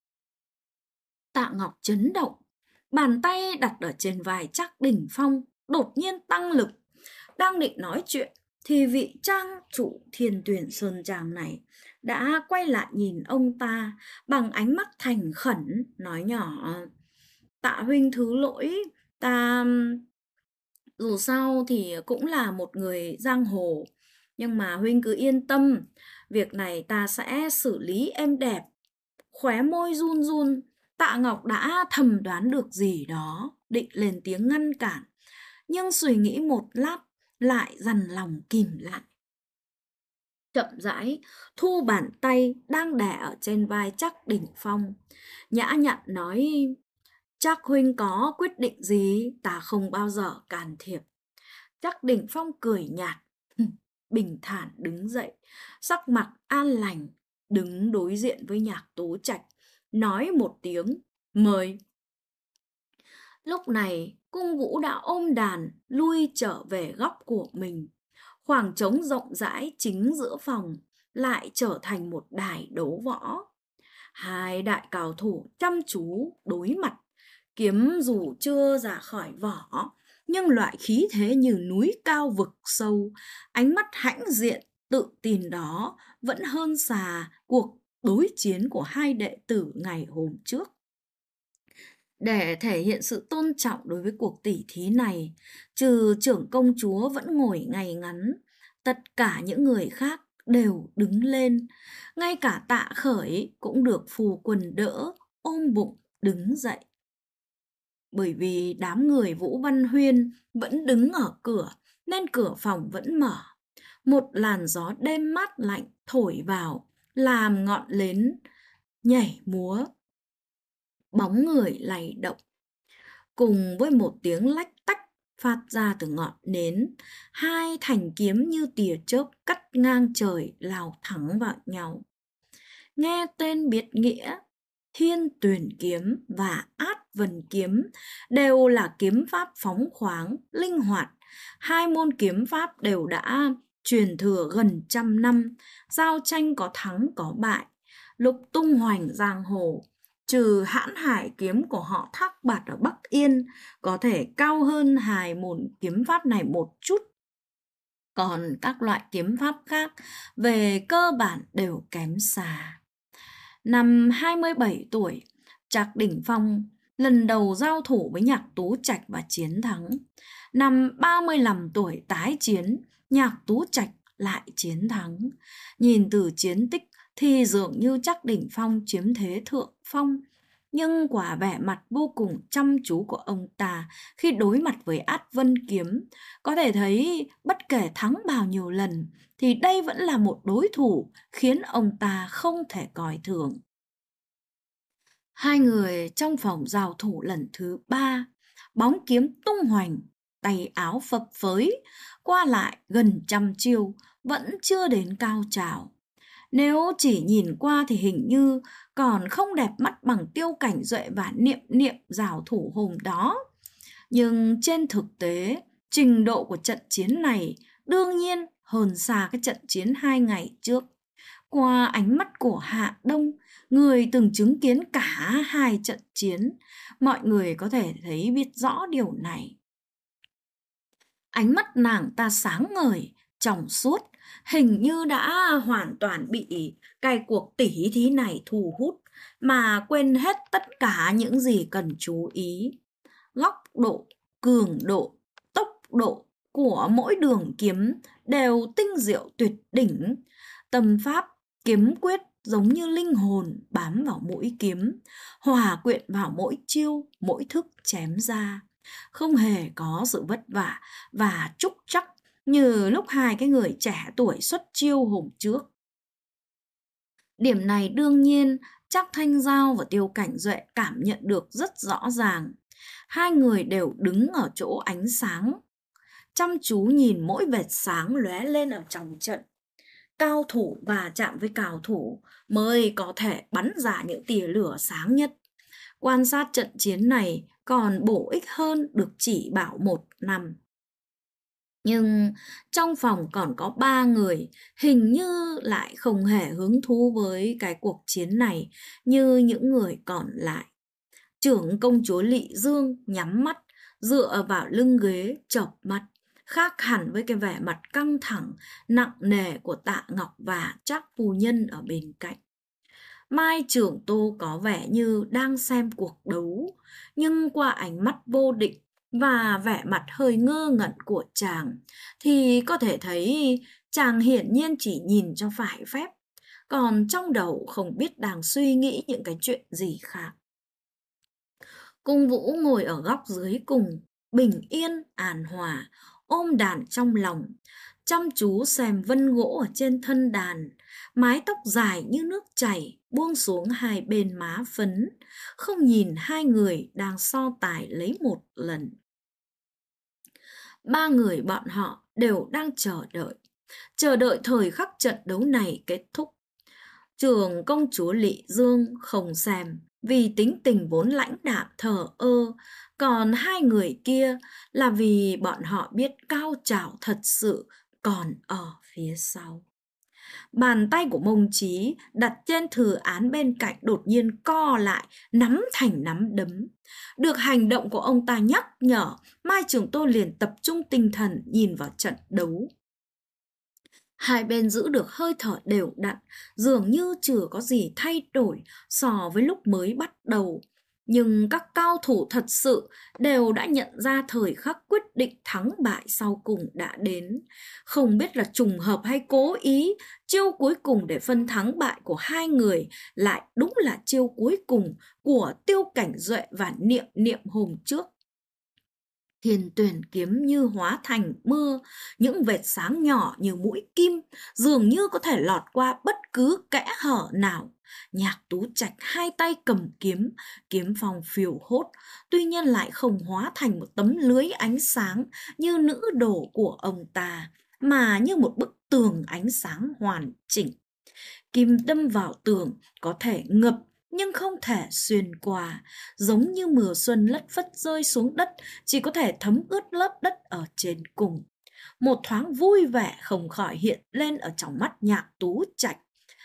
Tạ Ngọc chấn động. Bàn tay đặt ở trên vai Trác Đỉnh Phong đột nhiên tăng lực. Đang định nói chuyện thì vị trang chủ Thiên Tuyển Sơn Trang này đã quay lại nhìn ông ta bằng ánh mắt thành khẩn, nói nhỏ. Tạ huynh thứ lỗi, ta dù sao thì cũng là một người giang hồ, nhưng mà huynh cứ yên tâm, việc này ta sẽ xử lý êm đẹp. Khóe môi run run, Tạ Ngọc đã thầm đoán được gì đó, định lên tiếng ngăn cản, nhưng suy nghĩ một lát lại dằn lòng kìm lại. Chậm rãi thu bàn tay đang đè ở trên vai Trác Đỉnh Phong, nhã nhặn nói. Trác huynh có quyết định gì ta không bao giờ can thiệp. Trác Đỉnh Phong cười nhạt, bình thản đứng dậy, sắc mặt an lành, đứng đối diện với Nhạc Tú Trạch, nói một tiếng, mời. Lúc này, cung vũ đã ôm đàn, lui trở về góc của mình. Khoảng trống rộng rãi chính giữa phòng, lại trở thành một đài đấu võ. Hai đại cao thủ chăm chú đối mặt, kiếm dù chưa ra khỏi vỏ, nhưng loại khí thế như núi cao vực sâu, ánh mắt hãnh diện, tự tin đó vẫn hơn xa cuộc đối chiến của hai đệ tử ngày hôm trước. Để thể hiện sự tôn trọng đối với cuộc tỉ thí này, trừ trưởng công chúa vẫn ngồi ngay ngắn, tất cả những người khác đều đứng lên. Ngay cả Tạ Khởi cũng được phù quần đỡ, ôm bụng đứng dậy. Bởi vì đám người Vũ Văn Huyên vẫn đứng ở cửa, nên cửa phòng vẫn mở. Một làn gió đêm mát lạnh thổi vào, làm ngọn nến nhảy múa, bóng người lay động. Cùng với một tiếng lách tách phát ra từ ngọn nến, hai thanh kiếm như tia chớp cắt ngang trời lao thẳng vào nhau. Nghe tên biết nghĩa, Thiên Tuyển kiếm và Át Vân kiếm đều là kiếm pháp phóng khoáng, linh hoạt. Hai môn kiếm pháp đều đã truyền thừa gần 100 năm, giao tranh có thắng có bại, lúc tung hoành giang hồ, trừ hãn hải kiếm của họ Thác Bạt ở Bắc Yên có thể cao hơn hai môn kiếm pháp này một chút. Còn các loại kiếm pháp khác về cơ bản đều kém xa. Năm 27 tuổi, Trạc Đỉnh Phong lần đầu giao thủ với Nhạc Tú Trạch và chiến thắng. Năm 35 tuổi tái chiến, Nhạc Tú Trạch lại chiến thắng. Nhìn từ chiến tích thì dường như Trác Đỉnh Phong chiếm thế thượng phong, nhưng quả vẻ mặt vô cùng chăm chú của ông ta khi đối mặt với Át Vân Kiếm, có thể thấy bất kể thắng bao nhiêu lần thì đây vẫn là một đối thủ khiến ông ta không thể coi thường. Hai người trong phòng giao thủ lần thứ 3, bóng kiếm tung hoành, tay áo phập phới, qua lại gần 100 chiêu vẫn chưa đến cao trào. Nếu chỉ nhìn qua thì hình như còn không đẹp mắt bằng Tiêu Cảnh Duệ và Niệm Niệm giao thủ hôm đó. Nhưng trên thực tế, trình độ của trận chiến này đương nhiên hơn xa cái trận chiến 2 ngày trước. Qua ánh mắt của Hạ Đông, người từng chứng kiến cả hai trận chiến, mọi người có thể thấy biết rõ điều này. Ánh mắt nàng ta sáng ngời, trong suốt, hình như đã hoàn toàn bị cái cuộc tỉ thí này thu hút, mà quên hết tất cả những gì cần chú ý. Góc độ, cường độ, tốc độ của mỗi đường kiếm đều tinh diệu tuyệt đỉnh. Tâm pháp, kiếm quyết giống như linh hồn bám vào mũi kiếm, hòa quyện vào mỗi chiêu, mỗi thức chém ra. Không hề có sự vất vả và trúc trắc như lúc hai cái người trẻ tuổi xuất chiêu hôm trước. Điểm này đương nhiên Trác Thanh Giao và Tiêu Cảnh Duệ cảm nhận được rất rõ ràng. Hai người đều đứng ở chỗ ánh sáng, chăm chú nhìn mỗi vệt sáng lóe lên ở trong trận. Cao thủ và chạm với cao thủ mới có thể bắn ra những tia lửa sáng nhất. Quan sát trận chiến này còn bổ ích hơn được chỉ bảo 1 năm. Nhưng trong phòng còn có 3 người, hình như lại không hề hứng thú với cái cuộc chiến này như những người còn lại. Trưởng công chúa Lị Dương nhắm mắt, dựa vào lưng ghế chợp mắt, khác hẳn với cái vẻ mặt căng thẳng, nặng nề của Tạ Ngọc và Trác phu nhân ở bên cạnh. Mai Trưởng Tô có vẻ như đang xem cuộc đấu, nhưng qua ánh mắt vô định và vẻ mặt hơi ngơ ngẩn của chàng thì có thể thấy chàng hiển nhiên chỉ nhìn cho phải phép, còn trong đầu không biết đang suy nghĩ những cái chuyện gì khác. Cung Vũ ngồi ở góc dưới cùng, bình yên, an hòa, ôm đàn trong lòng, chăm chú xem vân gỗ ở trên thân đàn, mái tóc dài như nước chảy buông xuống hai bên má phấn, không nhìn hai người đang so tài lấy một lần. 3 người bọn họ đều đang chờ đợi thời khắc trận đấu này kết thúc. Trưởng công chúa Lị Dương không xem vì tính tình vốn lãnh đạm thờ ơ, còn hai người kia là vì bọn họ biết cao trào thật sự còn ở phía sau. Bàn tay của Mông Chí đặt trên thư án bên cạnh đột nhiên co lại, nắm thành nắm đấm. Được hành động của ông ta nhắc nhở, Mai Trường Tô liền tập trung tinh thần nhìn vào trận đấu. Hai bên giữ được hơi thở đều đặn, dường như chưa có gì thay đổi so với lúc mới bắt đầu. Nhưng các cao thủ thật sự đều đã nhận ra thời khắc quyết định thắng bại sau cùng đã đến. Không biết là trùng hợp hay cố ý, chiêu cuối cùng để phân thắng bại của hai người lại đúng là chiêu cuối cùng của Tiêu Cảnh Duệ và Niệm Niệm hôm trước. Thiên Tuyển kiếm như hóa thành mưa, những vệt sáng nhỏ như mũi kim, dường như có thể lọt qua bất cứ kẽ hở nào. Nhạc Tú Trạch hai tay cầm kiếm, kiếm phong phiêu hốt, tuy nhiên lại không hóa thành một tấm lưới ánh sáng như nữ đồ của ông ta, mà như một bức tường ánh sáng hoàn chỉnh. Kim đâm vào tường, có thể ngập nhưng không thể xuyên qua, giống như mưa xuân lất phất rơi xuống đất, chỉ có thể thấm ướt lớp đất ở trên cùng. Một thoáng vui vẻ không khỏi hiện lên ở trong mắt Nhạc Tú Trạch.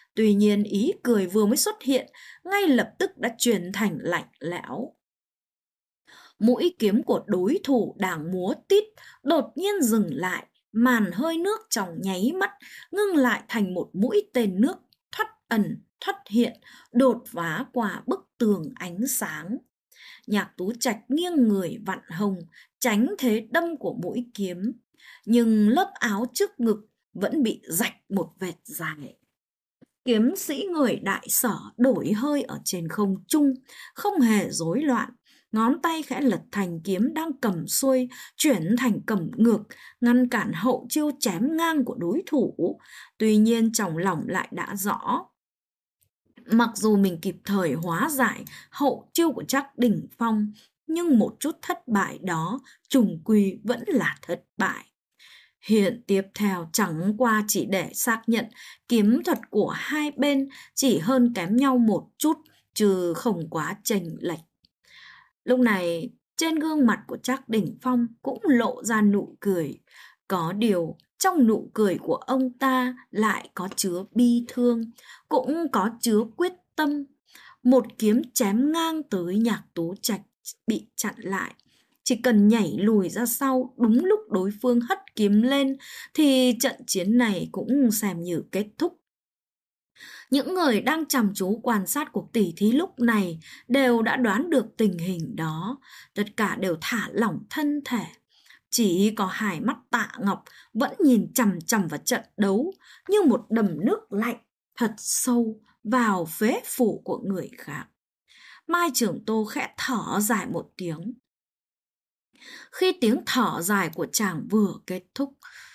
Tuy nhiên ý cười vừa mới xuất hiện, ngay lập tức đã chuyển thành lạnh lẽo. Mũi kiếm của đối thủ đang múa tít, đột nhiên dừng lại, màn hơi nước trong nháy mắt, ngưng lại thành một mũi tên nước, thoắt ẩn, thoắt hiện, đột phá qua bức tường ánh sáng. Nhạc Tú Trạch nghiêng người vặn hông, tránh thế đâm của mũi kiếm, nhưng lớp áo trước ngực vẫn bị rạch một vệt dài. Kiếm sĩ người Đại Sở đổi hơi ở trên không trung, không hề rối loạn, ngón tay khẽ lật thành kiếm đang cầm xuôi, chuyển thành cầm ngược, ngăn cản hậu chiêu chém ngang của đối thủ. Tuy nhiên trong lòng lại đã rõ, mặc dù mình kịp thời hóa giải hậu chiêu của Trác Đỉnh Phong, nhưng một chút thất bại đó trùng quy vẫn là thất bại. Hiện tiếp theo chẳng qua chỉ để xác nhận kiếm thuật của hai bên chỉ hơn kém nhau một chút, chứ không quá chênh lệch. Lúc này, trên gương mặt của Trác Đỉnh Phong cũng lộ ra nụ cười. Có điều, trong nụ cười của ông ta lại có chứa bi thương, cũng có chứa quyết tâm. Một kiếm chém ngang tới Nhạc Tú Trạch bị chặn lại. Chỉ cần nhảy lùi ra sau đúng lúc đối phương hất kiếm lên thì trận chiến này cũng xem như kết thúc. Những người đang chăm chú quan sát cuộc tỉ thí lúc này đều đã đoán được tình hình đó, tất cả đều thả lỏng thân thể. Chỉ có hai mắt Tạ Ngọc vẫn nhìn chằm chằm vào trận đấu như một đầm nước lạnh thật sâu vào phế phủ của người khác. Mai Trường Tô khẽ thở dài một tiếng. Khi tiếng thở dài của chàng vừa kết thúc,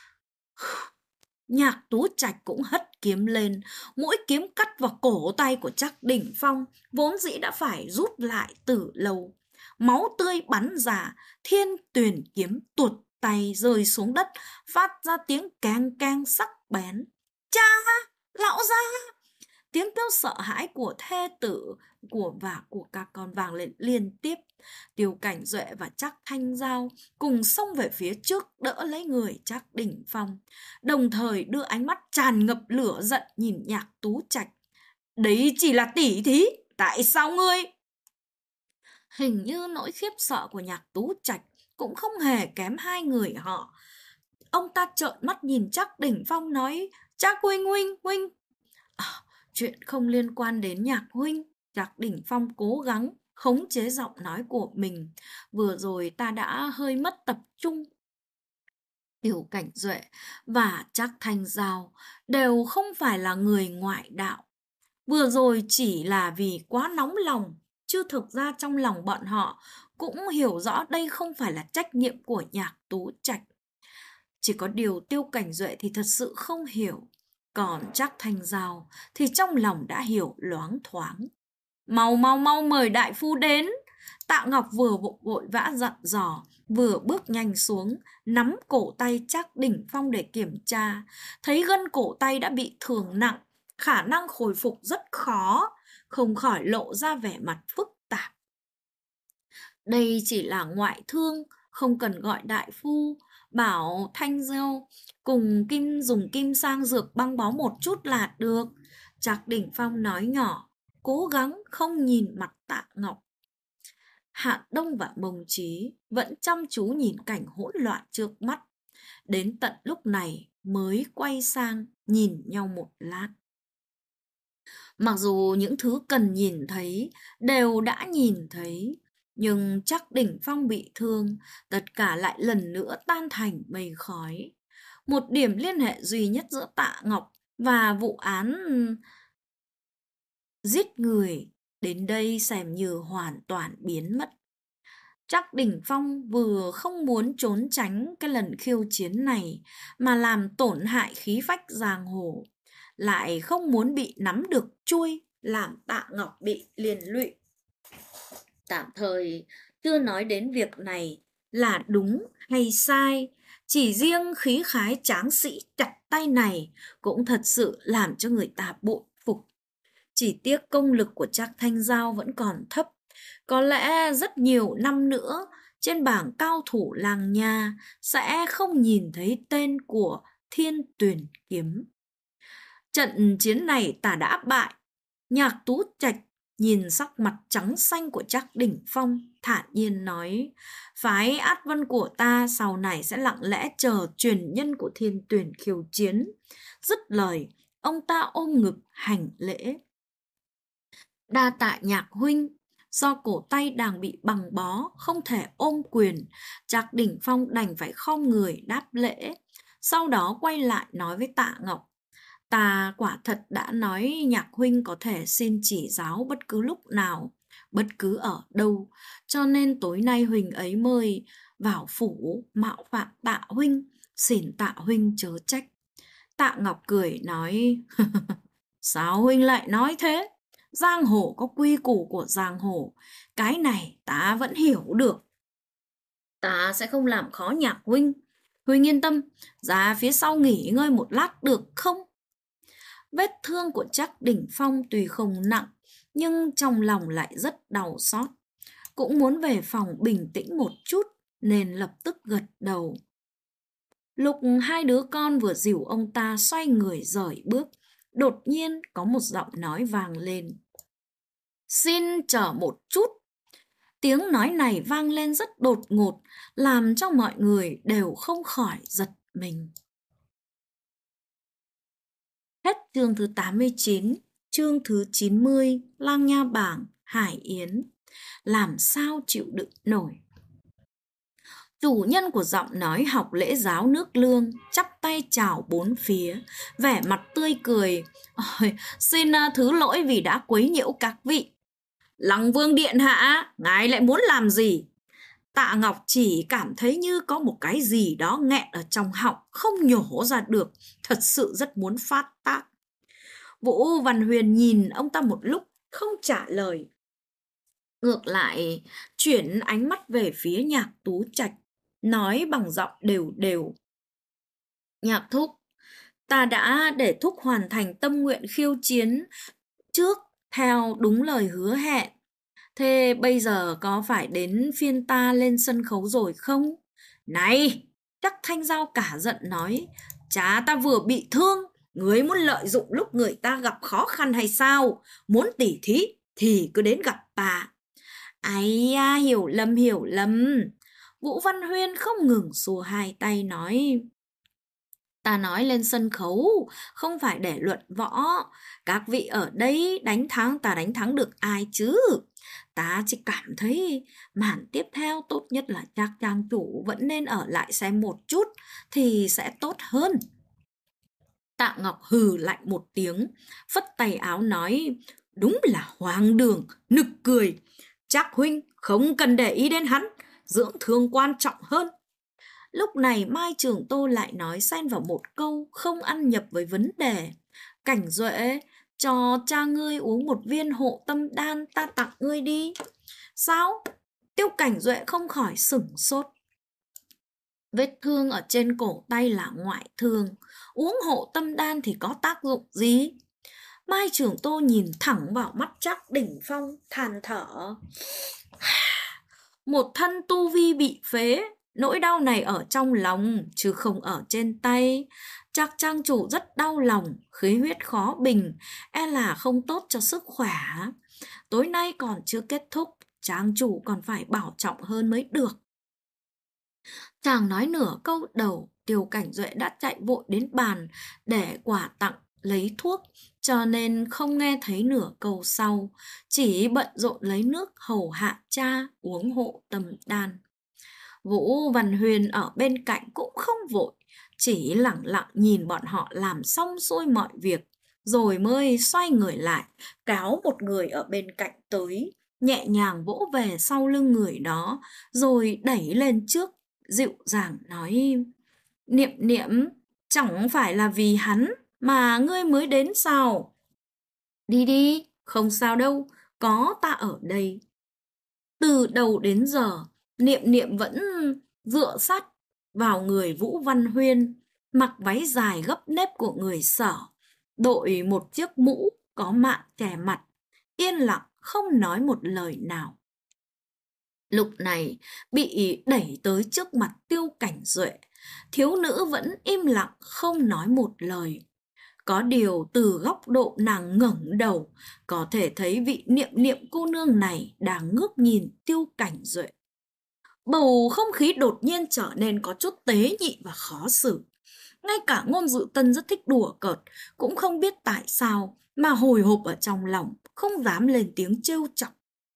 Nhạc Tú Trạch cũng hất kiếm lên, mũi kiếm cắt vào cổ tay của Trác Đỉnh Phong, vốn dĩ đã phải rút lại từ lâu. Máu tươi bắn ra, Thiên Tuyền kiếm tuột tay rơi xuống đất, phát ra tiếng keng keng sắc bén. Cha! Lão gia! Tiếng kêu sợ hãi của thê tử và của các con vang lên liên tiếp. Tiêu Cảnh Duệ và Trác Thanh Giao cùng xông về phía trước đỡ lấy người Trác Đỉnh Phong, đồng thời đưa ánh mắt tràn ngập lửa giận nhìn Nhạc Tú Trạch. Đấy chỉ là tỉ thí, tại sao ngươi? Hình như nỗi khiếp sợ của Nhạc Tú Trạch cũng không hề kém hai người họ. Ông ta trợn mắt nhìn Trác Đỉnh Phong nói, Trác huynh. Chuyện không liên quan đến Nhạc huynh. Trác Đỉnh Phong cố gắng khống chế giọng nói của mình. Vừa rồi ta đã hơi mất tập trung. Tiêu Cảnh Duệ và Trác Thanh Giao đều không phải là người ngoại đạo. Vừa rồi chỉ là vì quá nóng lòng, chứ thực ra trong lòng bọn họ cũng hiểu rõ đây không phải là trách nhiệm của Nhạc Tú Trạch. Chỉ có điều Tiêu Cảnh Duệ thì thật sự không hiểu, còn Trác Thanh Giao thì trong lòng đã hiểu loáng thoáng. Mau mời đại phu đến. Tạ Ngọc vừa vội vã dặn dò, vừa bước nhanh xuống, nắm cổ tay Trác Đỉnh Phong để kiểm tra. Thấy gân cổ tay đã bị thương nặng, khả năng hồi phục rất khó, không khỏi lộ ra vẻ mặt phức tạp. Đây chỉ là ngoại thương, không cần gọi đại phu, bảo Thanh Giao cùng dùng kim sang dược băng bó một chút là được. Trác Đỉnh Phong nói nhỏ, cố gắng không nhìn mặt Tạ Ngọc. Hạ Đông và Mông Chí vẫn chăm chú nhìn cảnh hỗn loạn trước mắt. Đến tận lúc này mới quay sang nhìn nhau một lát. Mặc dù những thứ cần nhìn thấy đều đã nhìn thấy, nhưng Trác Đỉnh Phong bị thương, tất cả lại lần nữa tan thành mây khói. Một điểm liên hệ duy nhất giữa Tạ Ngọc và vụ án giết người đến đây xem như hoàn toàn biến mất. Trác Đỉnh Phong vừa không muốn trốn tránh cái lần khiêu chiến này mà làm tổn hại khí phách giang hồ, lại không muốn bị nắm được chuôi làm Tạ Ngọc bị liên lụy. Tạm thời chưa nói đến việc này là đúng hay sai, chỉ riêng khí khái tráng sĩ chặt tay này cũng thật sự làm cho người ta bội phục. Chỉ tiếc công lực của Trác Thanh Giao vẫn còn thấp. Có lẽ rất nhiều năm nữa, trên bảng cao thủ làng nhà sẽ không nhìn thấy tên của Thiên Tuyền Kiếm. Trận chiến này ta đã bại. Nhạc Tú Trạch nhìn sắc mặt trắng xanh của Trác Đỉnh Phong, thản nhiên nói, phái Át Vân của ta sau này sẽ lặng lẽ chờ truyền nhân của Thiên Tuyển khiêu chiến. Dứt lời, ông ta ôm ngực hành lễ. Đa tạ Nhạc huynh. Do cổ tay đang bị băng bó, không thể ôm quyền, Trác Đỉnh Phong đành phải khom người đáp lễ. Sau đó quay lại nói với Tạ Ngọc, ta quả thật đã nói Nhạc huynh có thể xin chỉ giáo bất cứ lúc nào, bất cứ ở đâu, cho nên tối nay huynh ấy mời vào phủ mạo phạm Tạ huynh, xin Tạ huynh chớ trách. Tạ Ngọc cười nói, sao huynh lại nói thế? Giang hồ có quy củ của giang hồ, cái này ta vẫn hiểu được. Ta sẽ không làm khó Nhạc huynh. Huynh yên tâm, ra phía sau nghỉ ngơi một lát được không? Vết thương của Trác Đỉnh Phong tuy không nặng, nhưng trong lòng lại rất đau xót. Cũng muốn về phòng bình tĩnh một chút, nên lập tức gật đầu. Lúc hai đứa con vừa dìu ông ta xoay người rời bước, đột nhiên có một giọng nói vang lên. Xin chờ một chút. Tiếng nói này vang lên rất đột ngột, làm cho mọi người đều không khỏi giật mình. Hết chương thứ 89, chương thứ 90, Lang Nha Bảng, Hải Yến. Làm sao chịu đựng nổi. Chủ nhân của giọng nói học lễ giáo nước Lương chắp tay chào bốn phía, vẻ mặt tươi cười. Xin thứ lỗi vì đã quấy nhiễu các vị. Lăng Vương điện hạ, ngài lại muốn làm gì? Tạ Ngọc chỉ cảm thấy như có một cái gì đó nghẹn ở trong họng, không nhổ ra được, thật sự rất muốn phát tác. Vũ Văn Huyền nhìn ông ta một lúc, không trả lời. Ngược lại, chuyển ánh mắt về phía Nhạc Tú Trạch, nói bằng giọng đều đều. Nhạc thúc, ta đã để thúc hoàn thành tâm nguyện khiêu chiến trước theo đúng lời hứa hẹn. Thế bây giờ có phải đến phiên ta lên sân khấu rồi không? Này, Trác Thanh Giao cả giận nói, cha ta vừa bị thương, ngươi muốn lợi dụng lúc người ta gặp khó khăn hay sao? Muốn tỉ thí thì cứ đến gặp ta. Ái da, hiểu lầm hiểu lầm. Vũ Văn Huyên không ngừng xua hai tay nói, ta nói lên sân khấu, không phải để luận võ. Các vị ở đây đánh thắng, ta đánh thắng được ai chứ? Ta chỉ cảm thấy màn tiếp theo tốt nhất là Trác trang chủ vẫn nên ở lại xem một chút thì sẽ tốt hơn. Tạ Ngọc hừ lạnh một tiếng, phất tay áo nói, đúng là hoang đường, nực cười. Trác huynh không cần để ý đến hắn, dưỡng thương quan trọng hơn. Lúc này Mai Trường Tô lại nói xen vào một câu không ăn nhập với vấn đề. Cảnh Duệ, cho cha ngươi uống một viên hộ tâm đan ta tặng ngươi đi. Sao? Tiêu Cảnh Duệ không khỏi sửng sốt. Vết thương ở trên cổ tay là ngoại thương, uống hộ tâm đan thì có tác dụng gì? Mai Trường Tô nhìn thẳng vào mắt Trác Đỉnh Phong, than thở. Một thân tu vi bị phế, nỗi đau này ở trong lòng chứ không ở trên tay. Trác trang chủ rất đau lòng, khí huyết khó bình, e là không tốt cho sức khỏe. Tối nay còn chưa kết thúc, trang chủ còn phải bảo trọng hơn mới được. Chàng nói nửa câu đầu, Tiêu Cảnh Duệ đã chạy vội đến bàn để quà tặng, lấy thuốc, cho nên không nghe thấy nửa câu sau, chỉ bận rộn lấy nước hầu hạ cha uống hộ tâm đan. Vũ Văn Huyền ở bên cạnh cũng không vội, chỉ lặng lặng nhìn bọn họ làm xong xuôi mọi việc, rồi mới xoay người lại, kéo một người ở bên cạnh tới, nhẹ nhàng vỗ về sau lưng người đó, rồi đẩy lên trước, dịu dàng nói, Niệm Niệm, chẳng phải là vì hắn mà ngươi mới đến sao? Đi đi, không sao đâu, có ta ở đây. Từ đầu đến giờ, Niệm Niệm vẫn dựa sát vào người Vũ Văn Huyên, mặc váy dài gấp nếp của người Sở, đội một chiếc mũ có mạn che mặt, yên lặng không nói một lời nào. Lúc này bị đẩy tới trước mặt Tiêu Cảnh Duệ, thiếu nữ vẫn im lặng không nói một lời. Có điều từ góc độ nàng ngẩng đầu, có thể thấy vị Niệm Niệm cô nương này đang ngước nhìn Tiêu Cảnh Duệ. Bầu không khí đột nhiên trở nên có chút tế nhị và khó xử. Ngay cả Ngôn Dụ Tân rất thích đùa cợt, cũng không biết tại sao mà hồi hộp ở trong lòng, không dám lên tiếng trêu chọc.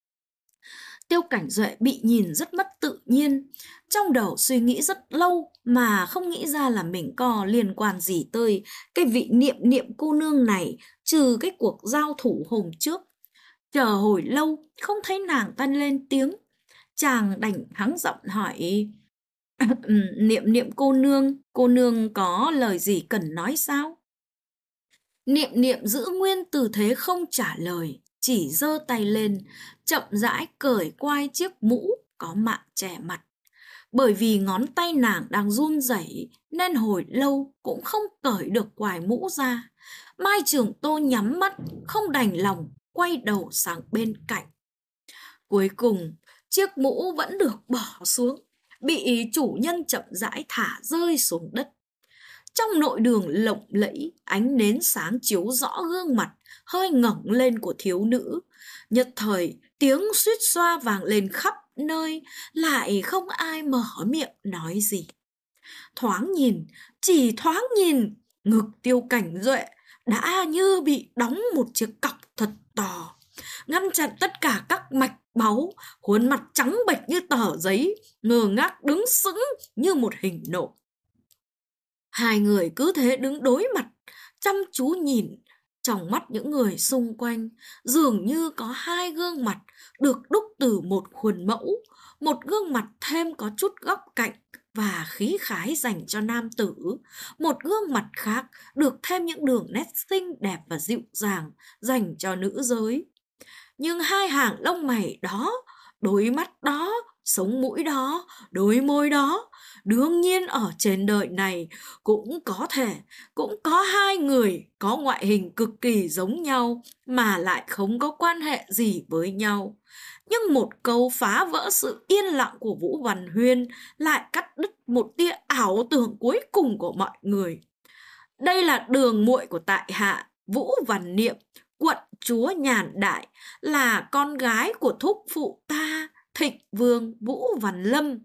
Tiêu Cảnh Duệ bị nhìn rất mất tự nhiên, trong đầu suy nghĩ rất lâu mà không nghĩ ra là mình có liên quan gì tới cái vị Niệm Niệm cô nương này, trừ cái cuộc giao thủ hôm trước. Chờ hồi lâu không thấy nàng ta lên tiếng, chàng đành hắng giọng hỏi: Niệm Niệm cô nương có lời gì cần nói sao? Niệm Niệm giữ nguyên tư thế không trả lời, chỉ giơ tay lên, chậm rãi cởi quai chiếc mũ có mạng che mặt. Bởi vì ngón tay nàng đang run rẩy nên hồi lâu cũng không cởi được quai mũ ra. Mai Trường Tô nhắm mắt, không đành lòng, quay đầu sang bên cạnh. Cuối cùng, chiếc mũ vẫn được bỏ xuống, bị chủ nhân chậm rãi thả rơi xuống đất. Trong nội đường lộng lẫy, ánh nến sáng chiếu rõ gương mặt hơi ngẩng lên của thiếu nữ. Nhất thời, tiếng suýt xoa vang lên khắp nơi, lại không ai mở miệng nói gì. Thoáng nhìn, chỉ thoáng nhìn, ngực Tiêu Cảnh Duệ đã như bị đóng một chiếc cọc thật to, ngăn chặn tất cả các mạch máu, khuôn mặt trắng bệch như tờ giấy, ngơ ngác đứng sững như một hình nộm. Hai người cứ thế đứng đối mặt, chăm chú nhìn. Trong mắt những người xung quanh dường như có hai gương mặt được đúc từ một khuôn mẫu, một gương mặt thêm có chút góc cạnh và khí khái dành cho nam tử, một gương mặt khác được thêm những đường nét xinh đẹp và dịu dàng dành cho nữ giới. Nhưng hai hàng lông mày đó, đôi mắt đó, sống mũi đó, đôi môi đó, đương nhiên ở trên đời này cũng có hai người có ngoại hình cực kỳ giống nhau mà lại không có quan hệ gì với nhau. Nhưng một câu phá vỡ sự yên lặng của Vũ Văn Huyên lại cắt đứt một tia ảo tưởng cuối cùng của mọi người. Đây là đường muội của tại hạ, Vũ Văn Niệm, quận chúa Nhàn Đại, là con gái của thúc phụ ta, Thịnh Vương Vũ Văn Lâm.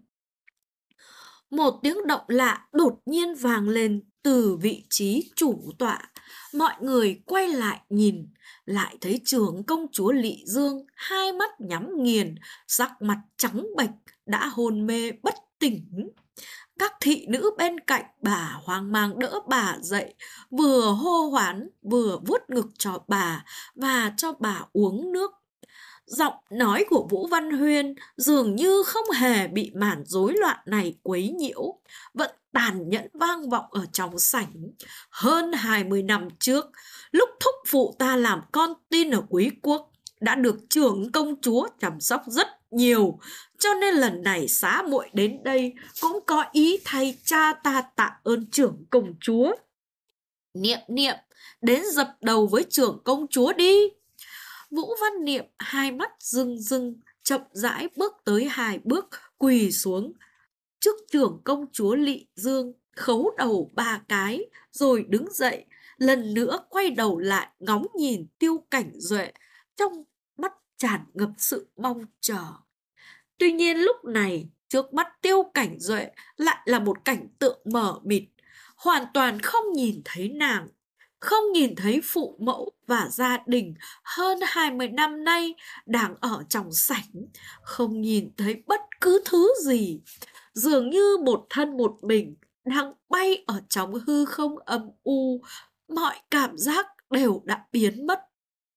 Một tiếng động lạ đột nhiên vang lên từ vị trí chủ tọa. Mọi người quay lại nhìn, lại thấy trưởng công chúa Lị Dương hai mắt nhắm nghiền, sắc mặt trắng bệch, đã hôn mê bất tỉnh. Các thị nữ bên cạnh bà hoang mang đỡ bà dậy, vừa hô hoán vừa vuốt ngực cho bà và cho bà uống nước. Giọng nói của Vũ Văn Huyên dường như không hề bị màn rối loạn này quấy nhiễu, vẫn tàn nhẫn vang vọng ở trong sảnh. Hơn 20 năm trước, lúc thúc phụ ta làm con tin ở Quý Quốc, đã được trưởng công chúa chăm sóc rất nhiều, cho nên lần này xá muội đến đây cũng có ý thay cha ta tạ ơn trưởng công chúa. Niệm Niệm, đến dập đầu với trưởng công chúa đi. Vũ Văn Niệm hai mắt rưng rưng, chậm rãi bước tới 2 bước, quỳ xuống trước trưởng công chúa Lị Dương, khấu đầu 3 cái, rồi đứng dậy, lần nữa quay đầu lại ngóng nhìn Tiêu Cảnh Duệ, trong mắt tràn ngập sự mong chờ. Tuy nhiên lúc này, trước mắt Tiêu Cảnh Duệ lại là một cảnh tượng mờ mịt, hoàn toàn không nhìn thấy nàng, không nhìn thấy phụ mẫu và gia đình hơn 20 năm nay đang ở trong sảnh, không nhìn thấy bất cứ thứ gì, dường như một thân một mình đang bay ở trong hư không âm u, mọi cảm giác đều đã biến mất.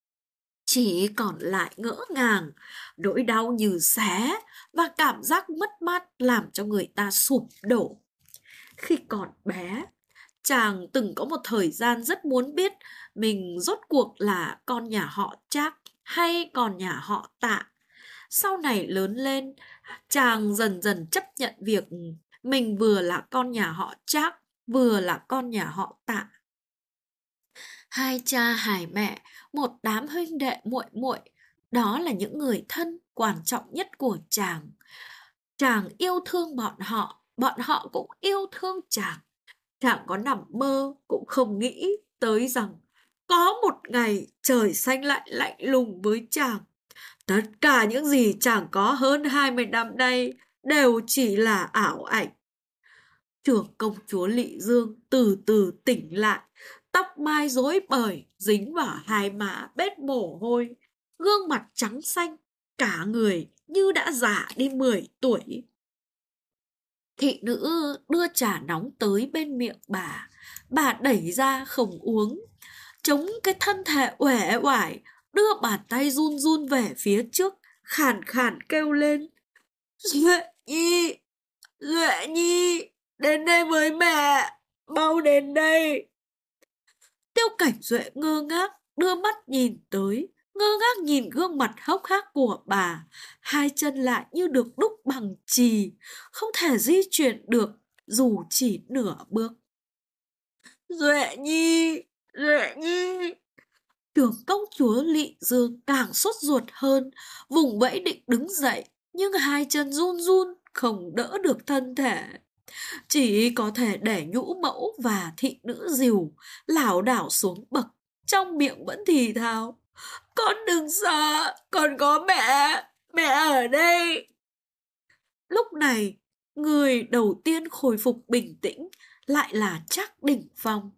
Chỉ còn lại ngỡ ngàng, nỗi đau như xé và cảm giác mất mát làm cho người ta sụp đổ. Khi còn bé, chàng từng có một thời gian rất muốn biết mình rốt cuộc là con nhà họ Trác hay con nhà họ Tạ. Sau này lớn lên, chàng dần dần chấp nhận việc mình vừa là con nhà họ Trác, vừa là con nhà họ Tạ. Hai cha hai mẹ, một đám huynh đệ muội muội, đó là những người thân quan trọng nhất của chàng. Chàng yêu thương bọn họ cũng yêu thương chàng. Chàng có nằm mơ cũng không nghĩ tới rằng có một ngày trời xanh lại lạnh lùng với chàng. Tất cả những gì chàng có hơn 20 năm nay đều chỉ là ảo ảnh. Trưởng công chúa Lị Dương từ từ tỉnh lại, tóc mai rối bời dính vào hai má bết mồ hôi, gương mặt trắng xanh, cả người như đã già đi 10 tuổi. Thị nữ đưa trà nóng tới bên miệng bà đẩy ra không uống, chống cái thân thể uể oải, đưa bàn tay run run về phía trước, khàn khàn kêu lên: Duệ Nhi, Duệ Nhi, đến đây với mẹ, mau đến đây. Tiêu Cảnh Duệ ngơ ngác, đưa mắt nhìn tới, ngơ ngác nhìn gương mặt hốc hác của bà, hai chân lại như được đúc bằng chì, không thể di chuyển được dù chỉ nửa bước. Duệ Nhi, Duệ Nhi. Trưởng công chúa Lị Dương càng sốt ruột hơn, vùng vẫy định đứng dậy, nhưng hai chân run run, không đỡ được thân thể. Chỉ có thể để nhũ mẫu và thị nữ dìu, lảo đảo xuống bậc, trong miệng vẫn thì thào: Con đừng sợ, con có mẹ, mẹ ở đây. Lúc này, người đầu tiên khôi phục bình tĩnh lại là Trác Đình Phong.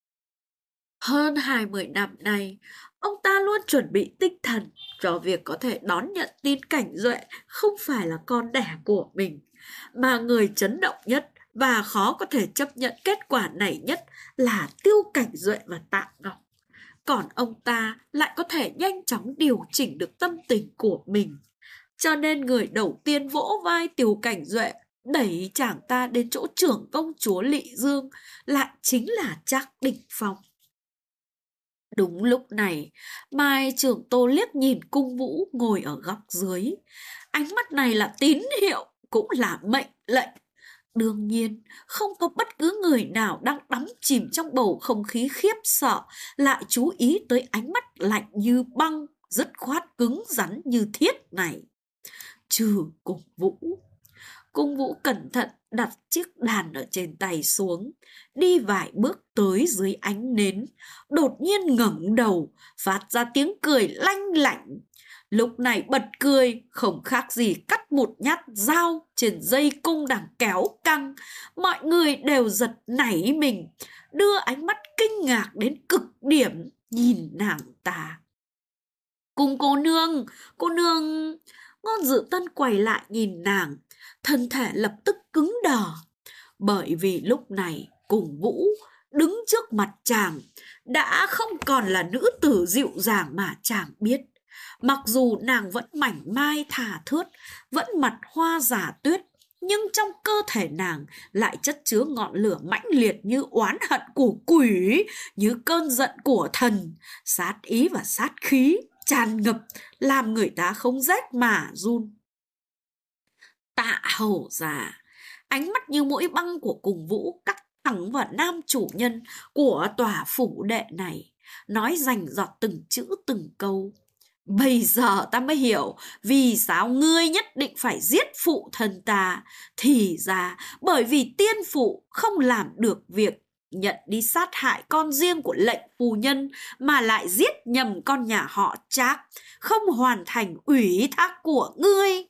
Hơn 20 năm nay, ông ta luôn chuẩn bị tinh thần cho việc có thể đón nhận tin Cảnh Duệ không phải là con đẻ của mình, mà người chấn động nhất và khó có thể chấp nhận kết quả này nhất là Tiêu Cảnh Duệ và Tạ Ngọc. Còn ông ta lại có thể nhanh chóng điều chỉnh được tâm tình của mình. Cho nên người đầu tiên vỗ vai Tiêu Cảnh Duệ, đẩy chàng ta đến chỗ trưởng công chúa Lị Dương lại chính là Trác Đình Phong. Đúng lúc này, Mai Trường Tô liếc nhìn Cung Vũ ngồi ở góc dưới. Ánh mắt này là tín hiệu, cũng là mệnh lệnh. Đương nhiên, không có bất cứ người nào đang đắm chìm trong bầu không khí khiếp sợ lại chú ý tới ánh mắt lạnh như băng, dứt khoát cứng rắn như thiết này. Trừ Cung Vũ. Cung Vũ cẩn thận đặt chiếc đàn ở trên tay xuống, đi vài bước tới dưới ánh nến, đột nhiên ngẩng đầu, phát ra tiếng cười lanh lảnh. Lúc này bật cười không khác gì cắt một nhát dao trên dây cung đang kéo căng. Mọi người đều giật nảy mình, đưa ánh mắt kinh ngạc đến cực điểm nhìn nàng ta. Cùng cô nương. Ngôn Dự Tân quay lại nhìn nàng, thân thể lập tức cứng đờ. Bởi vì lúc này Cùng Vũ đứng trước mặt chàng đã không còn là nữ tử dịu dàng mà chàng biết. Mặc dù nàng vẫn mảnh mai thả thướt, vẫn mặt hoa giả tuyết, nhưng trong cơ thể nàng lại chất chứa ngọn lửa mãnh liệt như oán hận của quỷ, như cơn giận của thần, sát ý và sát khí tràn ngập, làm người ta không rét mà run. Tạ hầu già, ánh mắt như mũi băng của Cùng Vũ cắt thẳng vào nam chủ nhân của tòa phủ đệ này, nói rành giọt từng chữ từng câu. Bây giờ ta mới hiểu vì sao ngươi nhất định phải giết phụ thân ta. Thì ra bởi vì tiên phụ không làm được việc nhận đi sát hại con riêng của lệnh phu nhân, mà lại giết nhầm con nhà họ Trác, không hoàn thành ủy thác của ngươi.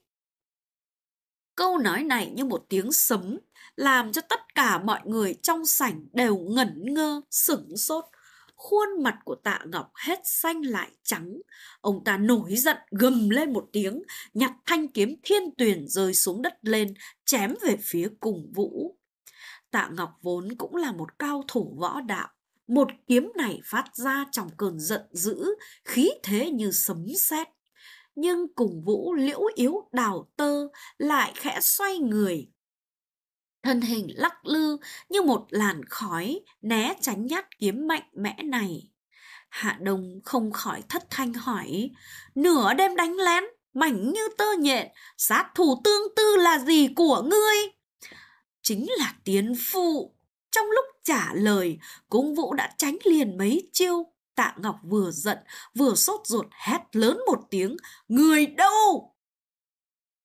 Câu nói này như một tiếng sấm, làm cho tất cả mọi người trong sảnh đều ngẩn ngơ, sửng sốt. Khuôn mặt của Tạ Ngọc hết xanh lại trắng. Ông ta nổi giận gầm lên một tiếng, nhặt thanh kiếm thiên tuyền rơi xuống đất lên, chém về phía Cùng Vũ. Tạ Ngọc vốn cũng là một cao thủ võ đạo. Một kiếm này phát ra trong cơn giận dữ, khí thế như sấm sét. Nhưng Cùng Vũ liễu yếu đào tơ lại khẽ xoay người, thân hình lắc lư như một làn khói, né tránh nhát kiếm mạnh mẽ này. Hạ Đông không khỏi thất thanh hỏi: Nửa đêm đánh lén, mảnh như tơ nhện, sát thủ tương tư là gì của ngươi? Chính là tiến phụ. Trong lúc trả lời, Cung Vũ đã tránh liền mấy chiêu. Tạ Ngọc vừa giận vừa sốt ruột hét lớn một tiếng: Người đâu?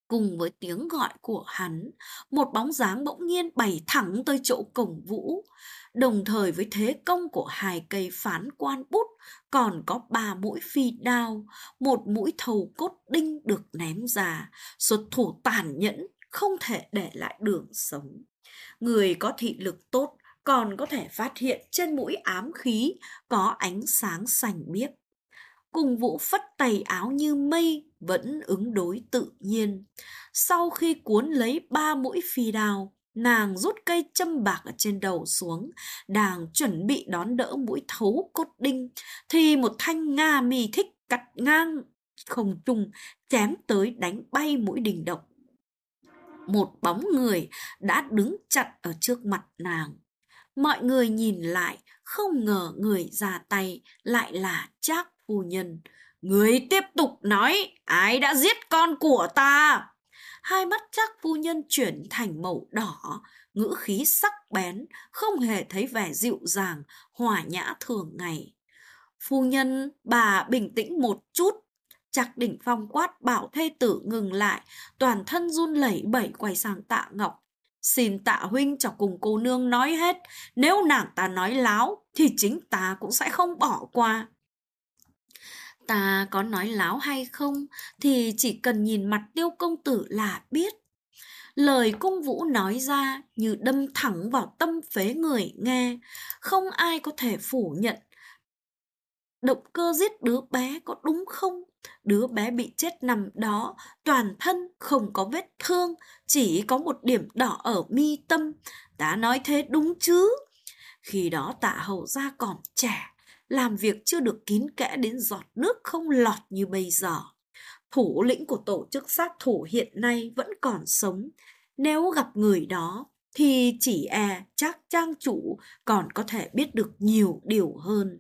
Cùng với tiếng gọi của hắn, một bóng dáng bỗng nhiên bay thẳng tới chỗ cổng Vũ. Đồng thời với thế công của 2 cây phán quan bút, còn có 3 mũi phi đao, 1 mũi thầu cốt đinh được ném ra, xuất thủ tàn nhẫn, không thể để lại đường sống. Người có thị lực tốt còn có thể phát hiện trên mũi ám khí có ánh sáng xanh biếc. Cùng Vũ phất tay áo như mây, vẫn ứng đối tự nhiên. Sau khi cuốn lấy 3 mũi phi đao, nàng rút cây châm bạc ở trên đầu xuống, đang chuẩn bị đón đỡ mũi thấu cốt đinh, thì một thanh nga mi thích cắt ngang không trung, chém tới đánh bay mũi đình độc. Một bóng người đã đứng chặn ở trước mặt nàng. Mọi người nhìn lại, không ngờ người ra tay lại là Trác phu nhân. Người tiếp tục nói, ai đã giết con của ta? Hai mắt Trác phu nhân chuyển thành màu đỏ, ngữ khí sắc bén, không hề thấy vẻ dịu dàng, hòa nhã thường ngày. Phu nhân, bà bình tĩnh một chút. Trác Đỉnh Phong quát bảo thê tử ngừng lại, toàn thân run lẩy bẩy quay sang Tạ Ngọc. Xin Tạ huynh cho cùng cô nương nói hết, nếu nàng ta nói láo thì chính ta cũng sẽ không bỏ qua. Ta có nói láo hay không thì chỉ cần nhìn mặt Tiêu công tử là biết. Lời Cung Vũ nói ra như đâm thẳng vào tâm phế người nghe, không ai có thể phủ nhận. Động cơ giết đứa bé có đúng không? Đứa bé bị chết nằm đó, toàn thân không có vết thương, chỉ có một điểm đỏ ở mi tâm. Ta nói thế đúng chứ? Khi đó Tạ hầu gia còn trẻ, làm việc chưa được kín kẽ đến giọt nước không lọt như bây giờ. Thủ lĩnh của tổ chức sát thủ hiện nay vẫn còn sống. Nếu gặp người đó thì chỉ Trác trang chủ còn có thể biết được nhiều điều hơn.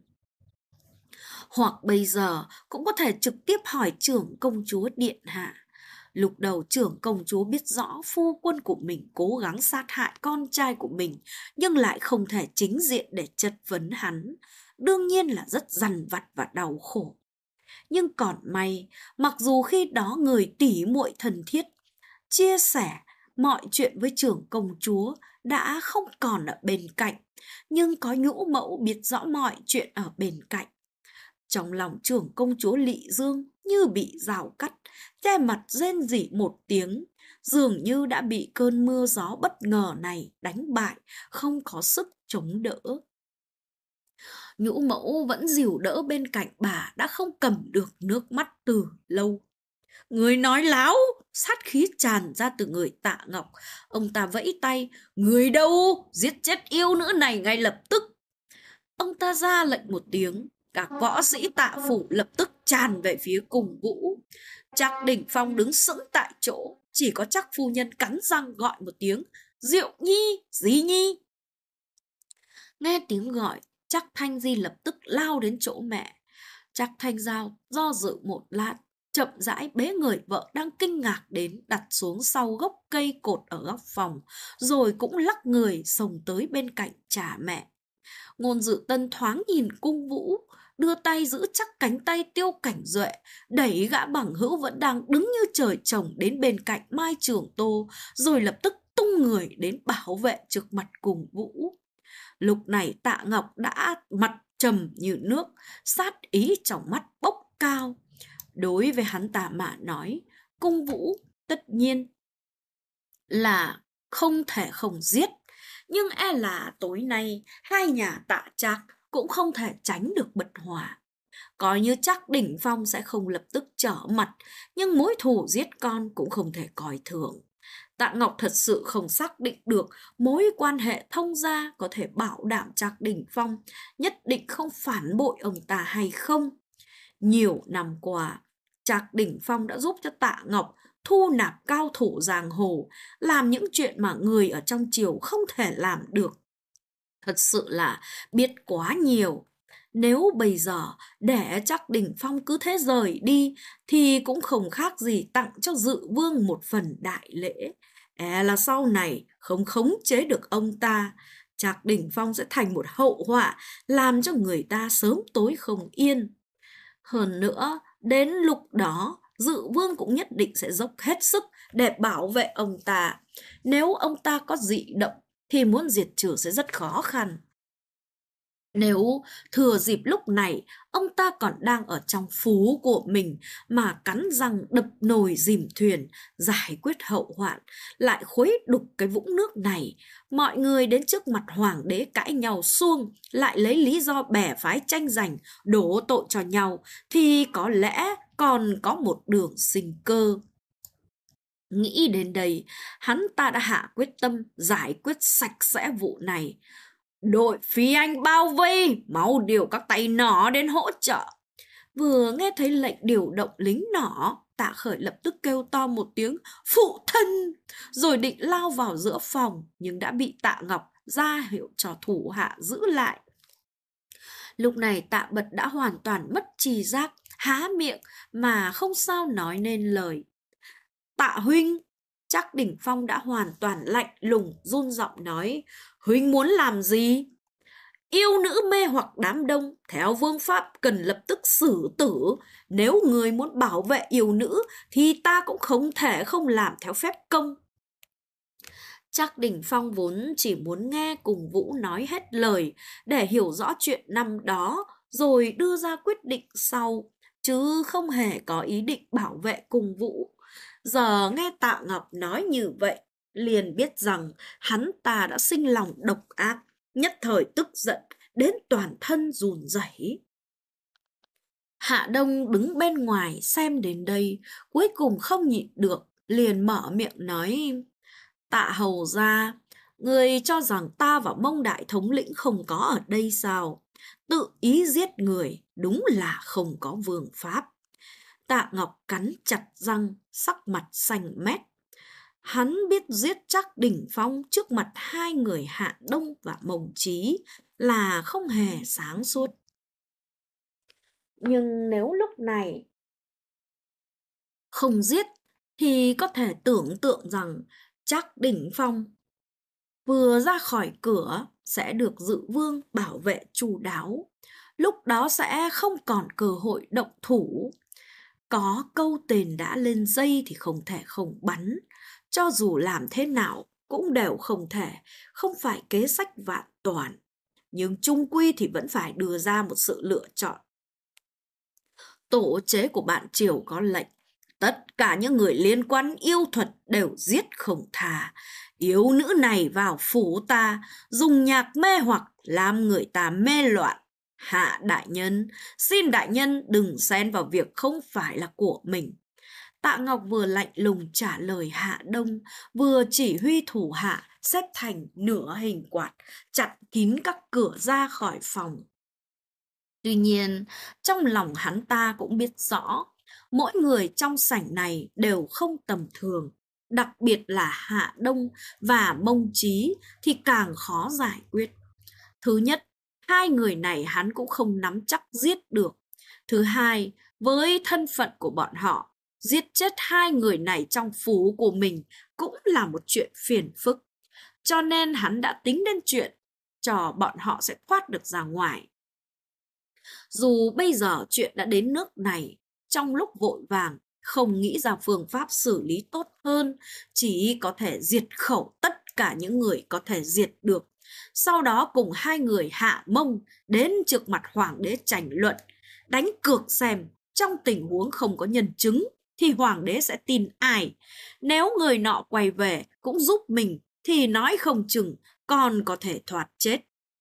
Hoặc bây giờ cũng có thể trực tiếp hỏi trưởng công chúa điện hạ. Lúc đầu trưởng công chúa biết rõ phu quân của mình cố gắng sát hại con trai của mình, nhưng lại không thể chính diện để chất vấn hắn. Đương nhiên là rất dằn vặt và đau khổ. Nhưng còn may, mặc dù khi đó người tỉ muội thân thiết, chia sẻ mọi chuyện với trưởng công chúa đã không còn ở bên cạnh, nhưng có nhũ mẫu biết rõ mọi chuyện ở bên cạnh. Trong lòng trưởng công chúa Lị Dương như bị rào cắt, che mặt rên rỉ một tiếng, dường như đã bị cơn mưa gió bất ngờ này đánh bại, không có sức chống đỡ. Nhũ mẫu vẫn dìu đỡ bên cạnh bà đã không cầm được nước mắt từ lâu. Người nói láo, sát khí tràn ra từ người Tạ Ngọc. Ông ta vẫy tay, người đâu, giết chết yêu nữ này ngay lập tức. Ông ta ra lệnh một tiếng, các võ sĩ Tạ phủ lập tức tràn về phía Cùng Vũ. Trác Đỉnh Phong đứng sững tại chỗ, chỉ có Trác phu nhân cắn răng gọi một tiếng, Diệu Nhi, Di Nhi. Nghe tiếng gọi, Trác Thanh Di lập tức lao đến chỗ mẹ. Trác Thanh Giao do dự một lát, chậm rãi bế người vợ đang kinh ngạc đến đặt xuống sau gốc cây cột ở góc phòng, rồi cũng lắc người xông tới bên cạnh trả mẹ. Ngôn Dự Tân thoáng nhìn Cung Vũ, đưa tay giữ chắc cánh tay Tiêu Cảnh Duệ, đẩy gã bằng hữu vẫn đang đứng như trời trồng đến bên cạnh Mai Trường Tô, rồi lập tức tung người đến bảo vệ trước mặt Cung Vũ. Lúc này Tạ Ngọc đã mặt trầm như nước, sát ý trong mắt bốc cao. Đối với hắn ta mà nói, Cung Vũ tất nhiên là không thể không giết, nhưng e là tối nay hai nhà Tạ Trác cũng không thể tránh được bật hỏa. Coi như Trác Đỉnh Phong sẽ không lập tức trở mặt, nhưng mối thù giết con cũng không thể coi thường. Tạ Ngọc thật sự không xác định được mối quan hệ thông gia có thể bảo đảm Trác Đỉnh Phong nhất định không phản bội ông ta hay không. Nhiều năm qua, Trác Đỉnh Phong đã giúp cho Tạ Ngọc thu nạp cao thủ giang hồ, làm những chuyện mà người ở trong triều không thể làm được. Thật sự là biết quá nhiều. Nếu bây giờ để Trác Đỉnh Phong cứ thế rời đi thì cũng không khác gì tặng cho Dự Vương một phần đại lễ. Là sau này không khống chế được ông ta, Trác Đỉnh Phong sẽ thành một hậu họa, làm cho người ta sớm tối không yên. Hơn nữa, đến lúc đó Dự Vương cũng nhất định sẽ dốc hết sức để bảo vệ ông ta. Nếu ông ta có dị động thì muốn diệt trừ sẽ rất khó khăn. Nếu thừa dịp lúc này ông ta còn đang ở trong phú của mình mà cắn răng đập nồi dìm thuyền, giải quyết hậu hoạn, lại khuấy đục cái vũng nước này, mọi người đến trước mặt hoàng đế cãi nhau suông, lại lấy lý do bè phái tranh giành, đổ tội cho nhau, thì có lẽ còn có một đường sinh cơ. Nghĩ đến đây, hắn ta đã hạ quyết tâm giải quyết sạch sẽ vụ này. Đội phi anh bao vây, mau điều các tay nỏ đến hỗ trợ. Vừa nghe thấy lệnh điều động lính nỏ, Tạ Khởi lập tức kêu to một tiếng phụ thân, rồi định lao vào giữa phòng, nhưng đã bị Tạ Ngọc ra hiệu cho thủ hạ giữ lại. Lúc này Tạ Bật đã hoàn toàn mất tri giác, há miệng mà không sao nói nên lời. Tạ huynh. Trác Đỉnh Phong đã hoàn toàn lạnh lùng, run giọng nói, huynh muốn làm gì? Yêu nữ mê hoặc đám đông, theo vương pháp cần lập tức xử tử. Nếu người muốn bảo vệ yêu nữ thì ta cũng không thể không làm theo phép công. Trác Đỉnh Phong vốn chỉ muốn nghe Cùng Vũ nói hết lời để hiểu rõ chuyện năm đó rồi đưa ra quyết định sau, chứ không hề có ý định bảo vệ Cùng Vũ. Giờ nghe Tạ Ngọc nói như vậy, liền biết rằng hắn ta đã sinh lòng độc ác, nhất thời tức giận đến toàn thân run rẩy. Hạ Đông đứng bên ngoài xem đến đây, cuối cùng không nhịn được, liền mở miệng nói, Tạ hầu gia, người cho rằng ta và Mông đại thống lĩnh không có ở đây sao? Tự ý giết người, đúng là không có vương pháp. Tạ Ngọc cắn chặt răng, sắc mặt xanh mét. Hắn biết giết Trác Đỉnh Phong trước mặt hai người Hạ Đông và Mông Chí là không hề sáng suốt. Nhưng nếu lúc này không giết thì có thể tưởng tượng rằng Trác Đỉnh Phong vừa ra khỏi cửa sẽ được Dự Vương bảo vệ chu đáo. Lúc đó sẽ không còn cơ hội động thủ. Có câu tên đã lên dây thì không thể không bắn. Cho dù làm thế nào cũng đều không thể, không phải kế sách vạn toàn. Nhưng chung quy thì vẫn phải đưa ra một sự lựa chọn. Tổ chế của bạn Triều có lệnh, tất cả những người liên quan yêu thuật đều giết không tha. Yêu nữ này vào phủ ta, dùng nhạc mê hoặc làm người ta mê loạn. Hạ đại nhân, xin đại nhân đừng xen vào việc không phải là của mình. Tạ Ngọc vừa lạnh lùng trả lời Hạ Đông, vừa chỉ huy thủ hạ xếp thành nửa hình quạt, chặn kín các cửa ra khỏi phòng. Tuy nhiên, trong lòng hắn ta cũng biết rõ, mỗi người trong sảnh này đều không tầm thường, đặc biệt là Hạ Đông và Mông Chí thì càng khó giải quyết. Thứ nhất, hai người này hắn cũng không nắm chắc giết được. Thứ hai, với thân phận của bọn họ, giết chết hai người này trong phủ của mình cũng là một chuyện phiền phức. Cho nên hắn đã tính đến chuyện cho bọn họ sẽ thoát được ra ngoài. Dù bây giờ chuyện đã đến nước này, trong lúc vội vàng, không nghĩ ra phương pháp xử lý tốt hơn, chỉ có thể diệt khẩu tất cả những người có thể diệt được. Sau đó cùng hai người Hạ Mông đến trước mặt hoàng đế tranh luận, đánh cược xem trong tình huống không có nhân chứng thì hoàng đế sẽ tin ai. Nếu người nọ quay về cũng giúp mình thì nói không chừng còn có thể thoát chết.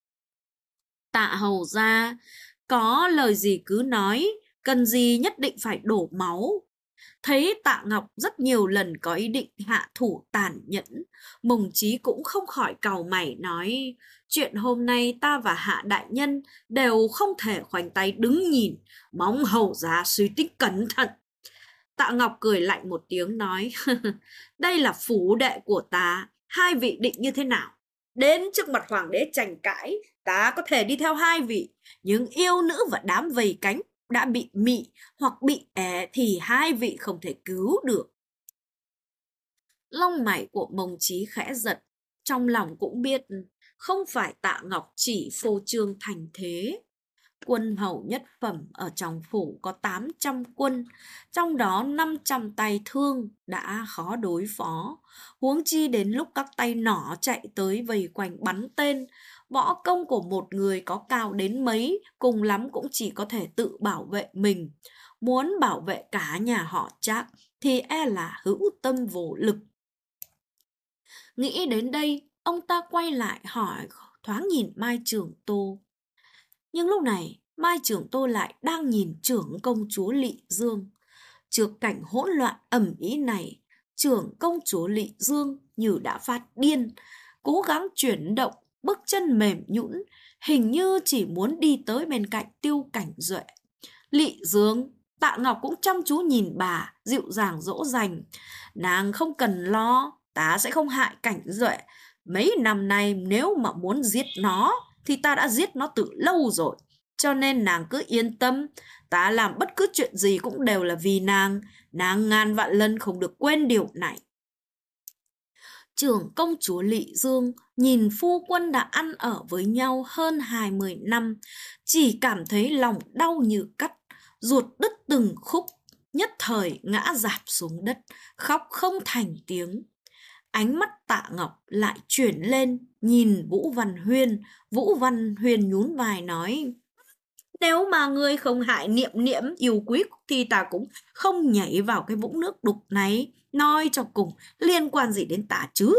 Tạ hầu gia, có lời gì cứ nói, cần gì nhất định phải đổ máu. Thấy Tạ Ngọc rất nhiều lần có ý định hạ thủ tàn nhẫn, Mông Chí cũng không khỏi cau mày nói, chuyện hôm nay ta và Hạ đại nhân đều không thể khoanh tay đứng nhìn, mong hầu gia suy tính cẩn thận. Tạ Ngọc cười lạnh một tiếng nói, đây là phủ đệ của ta, hai vị định như thế nào? Đến trước mặt hoàng đế tranh cãi, ta có thể đi theo hai vị, nhưng yêu nữ và đám vây cánh đã bị mị hoặc bị é thì hai vị không thể cứu được. Lông mày của Mông Chí khẽ giật, trong lòng cũng biết không phải Tạ Ngọc chỉ phô trương thành thế. quân hầu nhất phẩm ở trong phủ có 800 quân, trong đó 500 tay thương đã khó đối phó. Huống chi đến lúc các tay nỏ chạy tới vây quanh bắn tên, võ công của một người có cao đến mấy, cùng lắm cũng chỉ có thể tự bảo vệ mình. Muốn bảo vệ cả nhà họ Trác thì e là hữu tâm vô lực. Nghĩ đến đây, ông ta quay lại hỏi, thoáng nhìn Mai Trưởng Tô. Nhưng lúc này, Mai Trưởng Tô lại đang nhìn trưởng công chúa Lị Dương. Trước cảnh hỗn loạn ầm ĩ này, trưởng công chúa Lị Dương như đã phát điên, cố gắng chuyển động, bước chân mềm nhũn, hình như chỉ muốn đi tới bên cạnh Tiêu Cảnh Duệ. Lị Dương, Tạ Ngọc cũng chăm chú nhìn bà, dịu dàng dỗ dành. Nàng không cần lo, ta sẽ không hại Cảnh Duệ. Mấy năm nay nếu mà muốn giết nó thì ta đã giết nó từ lâu rồi. Cho nên nàng cứ yên tâm, ta làm bất cứ chuyện gì cũng đều là vì nàng. Nàng ngàn vạn lần không được quên điều này. Trưởng công chúa Lị Dương nhìn phu quân đã ăn ở với nhau hơn 20 năm, chỉ cảm thấy lòng đau như cắt, ruột đứt từng khúc, nhất thời ngã rạp xuống đất, khóc không thành tiếng. Ánh mắt Tạ Ngọc lại chuyển lên, nhìn Vũ Văn Huyên. Vũ Văn Huyên nhún vai nói, nếu mà ngươi không hại Niệm Niệm yêu quý thì ta cũng không nhảy vào cái vũng nước đục này. Nói cho cùng, liên quan gì đến ta chứ?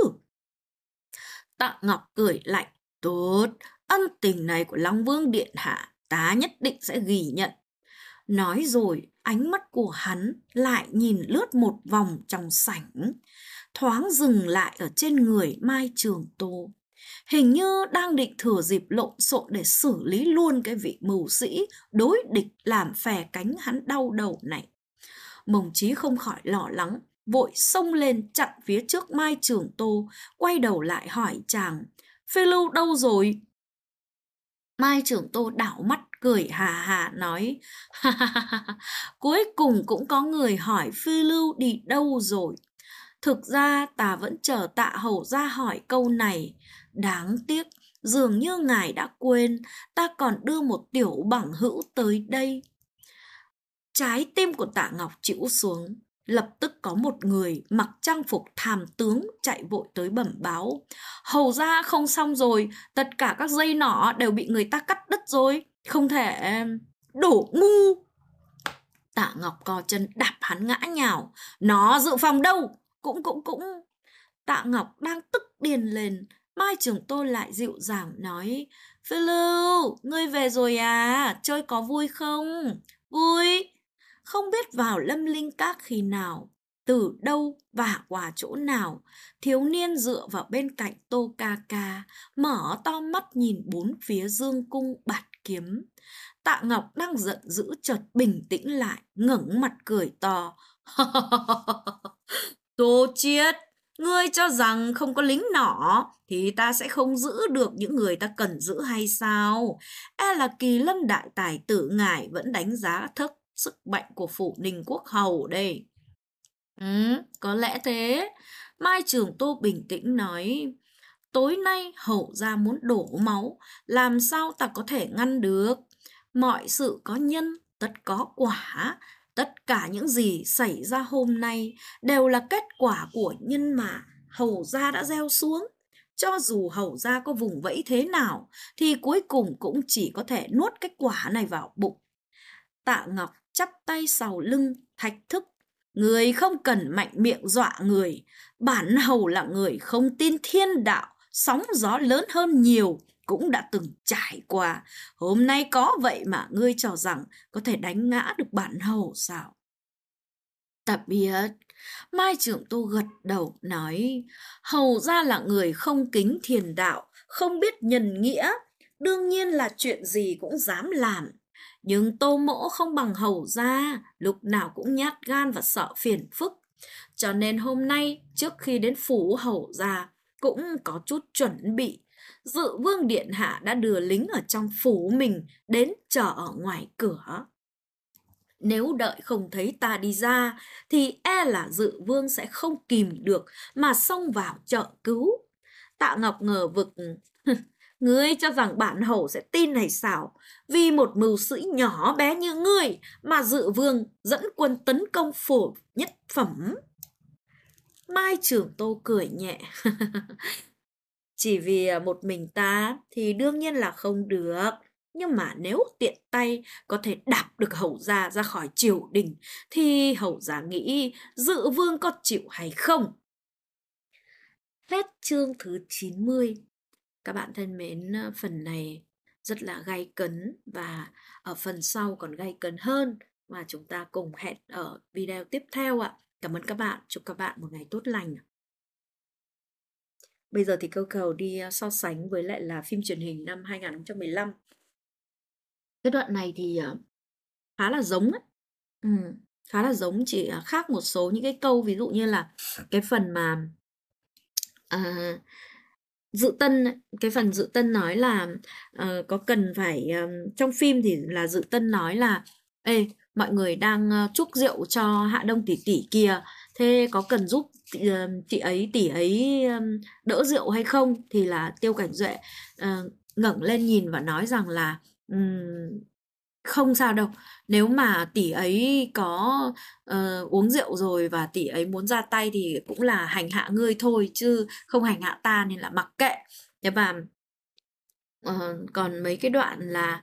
Tạ Ngọc cười lạnh, tốt, ân tình này của Long Vương Điện Hạ, ta nhất định sẽ ghi nhận. Nói rồi, ánh mắt của hắn lại nhìn lướt một vòng trong sảnh, thoáng dừng lại ở trên người Mai Trường Tô. Hình như đang định thừa dịp lộn xộn để xử lý luôn cái vị mưu sĩ đối địch làm phè cánh hắn đau đầu này. Mông Chí không khỏi lo lắng, vội xông lên chặn phía trước Mai Trường Tô, quay đầu lại hỏi chàng, Phi Lưu đâu rồi? Mai Trường Tô đảo mắt cười hà hà nói, cuối cùng cũng có người hỏi Phi Lưu đi đâu rồi. Thực ra ta vẫn chờ Tạ hầu ra hỏi câu này. Đáng tiếc, dường như ngài đã quên, ta còn đưa một tiểu bằng hữu tới đây. Trái tim của Tạ Ngọc chịu xuống. Lập tức có một người mặc trang phục tham tướng chạy vội tới bẩm báo. Hầu ra không xong rồi, tất cả các dây nỏ đều bị người ta cắt đứt rồi. Không thể... Đổ ngu! Tạ Ngọc co chân đạp hắn ngã nhào. Nó dự phòng đâu? Cũng... Tạ Ngọc đang tức điên lên. Mai Trường Tô lại dịu dàng nói, Phi Lưu, ngươi về rồi à? Chơi có vui không? Vui! Không biết vào Lâm Linh Các khi nào, từ đâu và qua chỗ nào, thiếu niên dựa vào bên cạnh Tô Ca Ca, mở to mắt nhìn bốn phía dương cung bạt kiếm. Tạ Ngọc đang giận dữ chợt bình tĩnh lại, ngẩng mặt cười to. Tô Chiết, ngươi cho rằng không có lính nỏ thì ta sẽ không giữ được những người ta cần giữ hay sao? E là Kỳ Lân đại tài tử ngài vẫn đánh giá thấp sức mạnh của Phủ Ninh Quốc hầu đây. Có lẽ thế. Mai Trường Tô bình tĩnh nói, tối nay hầu gia muốn đổ máu, làm sao ta có thể ngăn được? Mọi sự có nhân, tất có quả. Tất cả những gì xảy ra hôm nay đều là kết quả của nhân mà hầu gia đã gieo xuống. Cho dù hầu gia có vùng vẫy thế nào thì cuối cùng cũng chỉ có thể nuốt cái quả này vào bụng. Tạ Ngọc chắp tay sau lưng, thách thức. Người không cần mạnh miệng dọa người. Bản hầu là người không tin thiên đạo, sóng gió lớn hơn nhiều, cũng đã từng trải qua. Hôm nay có vậy mà ngươi cho rằng có thể đánh ngã được bản hầu sao? Ta biết. Mai Trưởng Tô gật đầu nói, hầu ra là người không kính thiền đạo, không biết nhân nghĩa, đương nhiên là chuyện gì cũng dám làm. Nhưng Tô Mỗ không bằng hầu ra, lúc nào cũng nhát gan và sợ phiền phức. Cho nên hôm nay, trước khi đến phủ hầu ra, cũng có chút chuẩn bị. Dự Vương Điện Hạ đã đưa lính ở trong phủ mình đến chờ ở ngoài cửa. Nếu đợi không thấy ta đi ra, thì e là Dự Vương sẽ không kìm được mà xông vào trợ cứu. Tạ Ngọc ngờ vực, Ngươi cho rằng bản hầu sẽ tin này sao? Vì một mưu sĩ nhỏ bé như ngươi mà Dự Vương dẫn quân tấn công Phổ Nhất Phẩm. Mai Trưởng Tô cười nhẹ. Chỉ vì một mình ta thì đương nhiên là không được. Nhưng mà nếu tiện tay có thể đạp được hầu gia ra khỏi triều đình thì hầu gia nghĩ Dự Vương có chịu hay không? Hết chương thứ 90. Các bạn thân mến, phần này rất là gay cấn và ở phần sau còn gay cấn hơn. Và chúng ta cùng hẹn ở video tiếp theo ạ. Cảm ơn các bạn. Chúc các bạn một ngày tốt lành. Bây giờ thì Câu Cầu đi so sánh với lại là phim truyền hình năm 2015. Cái đoạn này thì khá là giống ấy. Khá là giống, chỉ khác một số những cái câu, ví dụ như là cái phần mà Dự Tân, cái phần Dự Tân nói là có cần phải trong phim thì là Dự Tân nói là ê, mọi người đang chúc rượu cho Hạ Đông tỷ tỷ kìa, thế có cần giúp tỷ ấy đỡ rượu hay không? Thì là Tiêu Cảnh Duệ ngẩng lên nhìn và nói rằng là không sao đâu, nếu mà tỷ ấy có uống rượu rồi và tỷ ấy muốn ra tay thì cũng là hành hạ ngươi thôi chứ không hành hạ ta, nên là mặc kệ. Thế và còn mấy cái đoạn là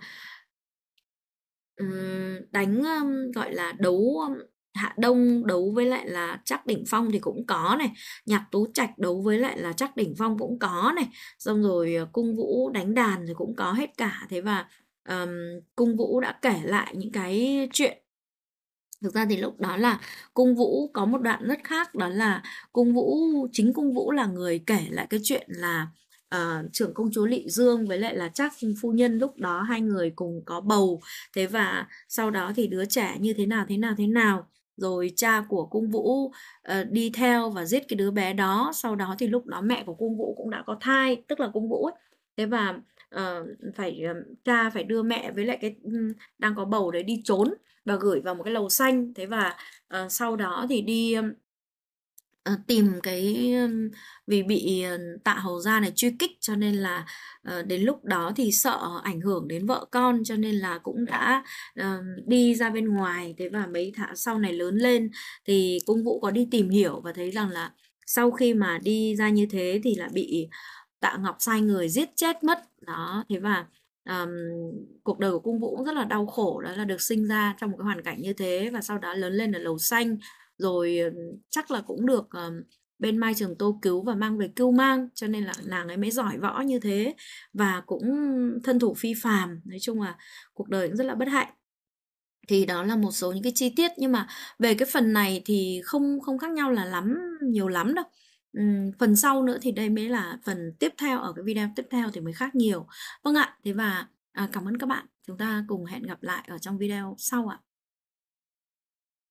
đánh gọi là đấu Hạ Đông đấu với lại là Trác Đỉnh Phong thì cũng có này, Nhạc Tú Trạch đấu với lại là Trác Đỉnh Phong cũng có này, xong rồi Cung Vũ đánh đàn thì cũng có hết cả. Thế và Cung Vũ đã kể lại những cái chuyện. Thực ra thì lúc đó là Cung Vũ có một đoạn rất khác, đó là chính Cung Vũ là người kể lại cái chuyện là trưởng công chúa Lị Dương với lại là Trác phu nhân lúc đó hai người cùng có bầu. Thế và sau đó thì đứa trẻ như thế nào, rồi cha của Cung Vũ đi theo và giết cái đứa bé đó. Sau đó thì lúc đó mẹ của Cung Vũ cũng đã có thai, tức là Cung Vũ ấy. Thế và cha phải đưa mẹ với lại cái đang có bầu đấy đi trốn và gửi vào một cái lầu xanh. Thế và sau đó thì đi tìm cái vì bị Tạ Hầu Gia này truy kích, cho nên là đến lúc đó thì sợ ảnh hưởng đến vợ con, cho nên là cũng đã đi ra bên ngoài. Thế và mấy tháng sau này lớn lên thì Cung Vũ có đi tìm hiểu và thấy rằng là sau khi mà đi ra như thế thì là bị Tạ Ngọc sai người giết chết mất đó. Thế và cuộc đời của Cung Vũ cũng rất là đau khổ, đó là được sinh ra trong một cái hoàn cảnh như thế và sau đó lớn lên ở lầu xanh, rồi chắc là cũng được bên Mai Trường Tô cứu và mang về cưu mang, cho nên là nàng ấy mới giỏi võ như thế và cũng thân thủ phi phàm. Nói chung là cuộc đời cũng rất là bất hạnh. Thì đó là một số những cái chi tiết, nhưng mà về cái phần này thì không khác nhau là nhiều lắm đâu. Phần sau nữa thì đây mới là phần tiếp theo, ở cái video tiếp theo thì mới khác nhiều. Vâng ạ, thế và cảm ơn các bạn. Chúng ta cùng hẹn gặp lại ở trong video sau ạ.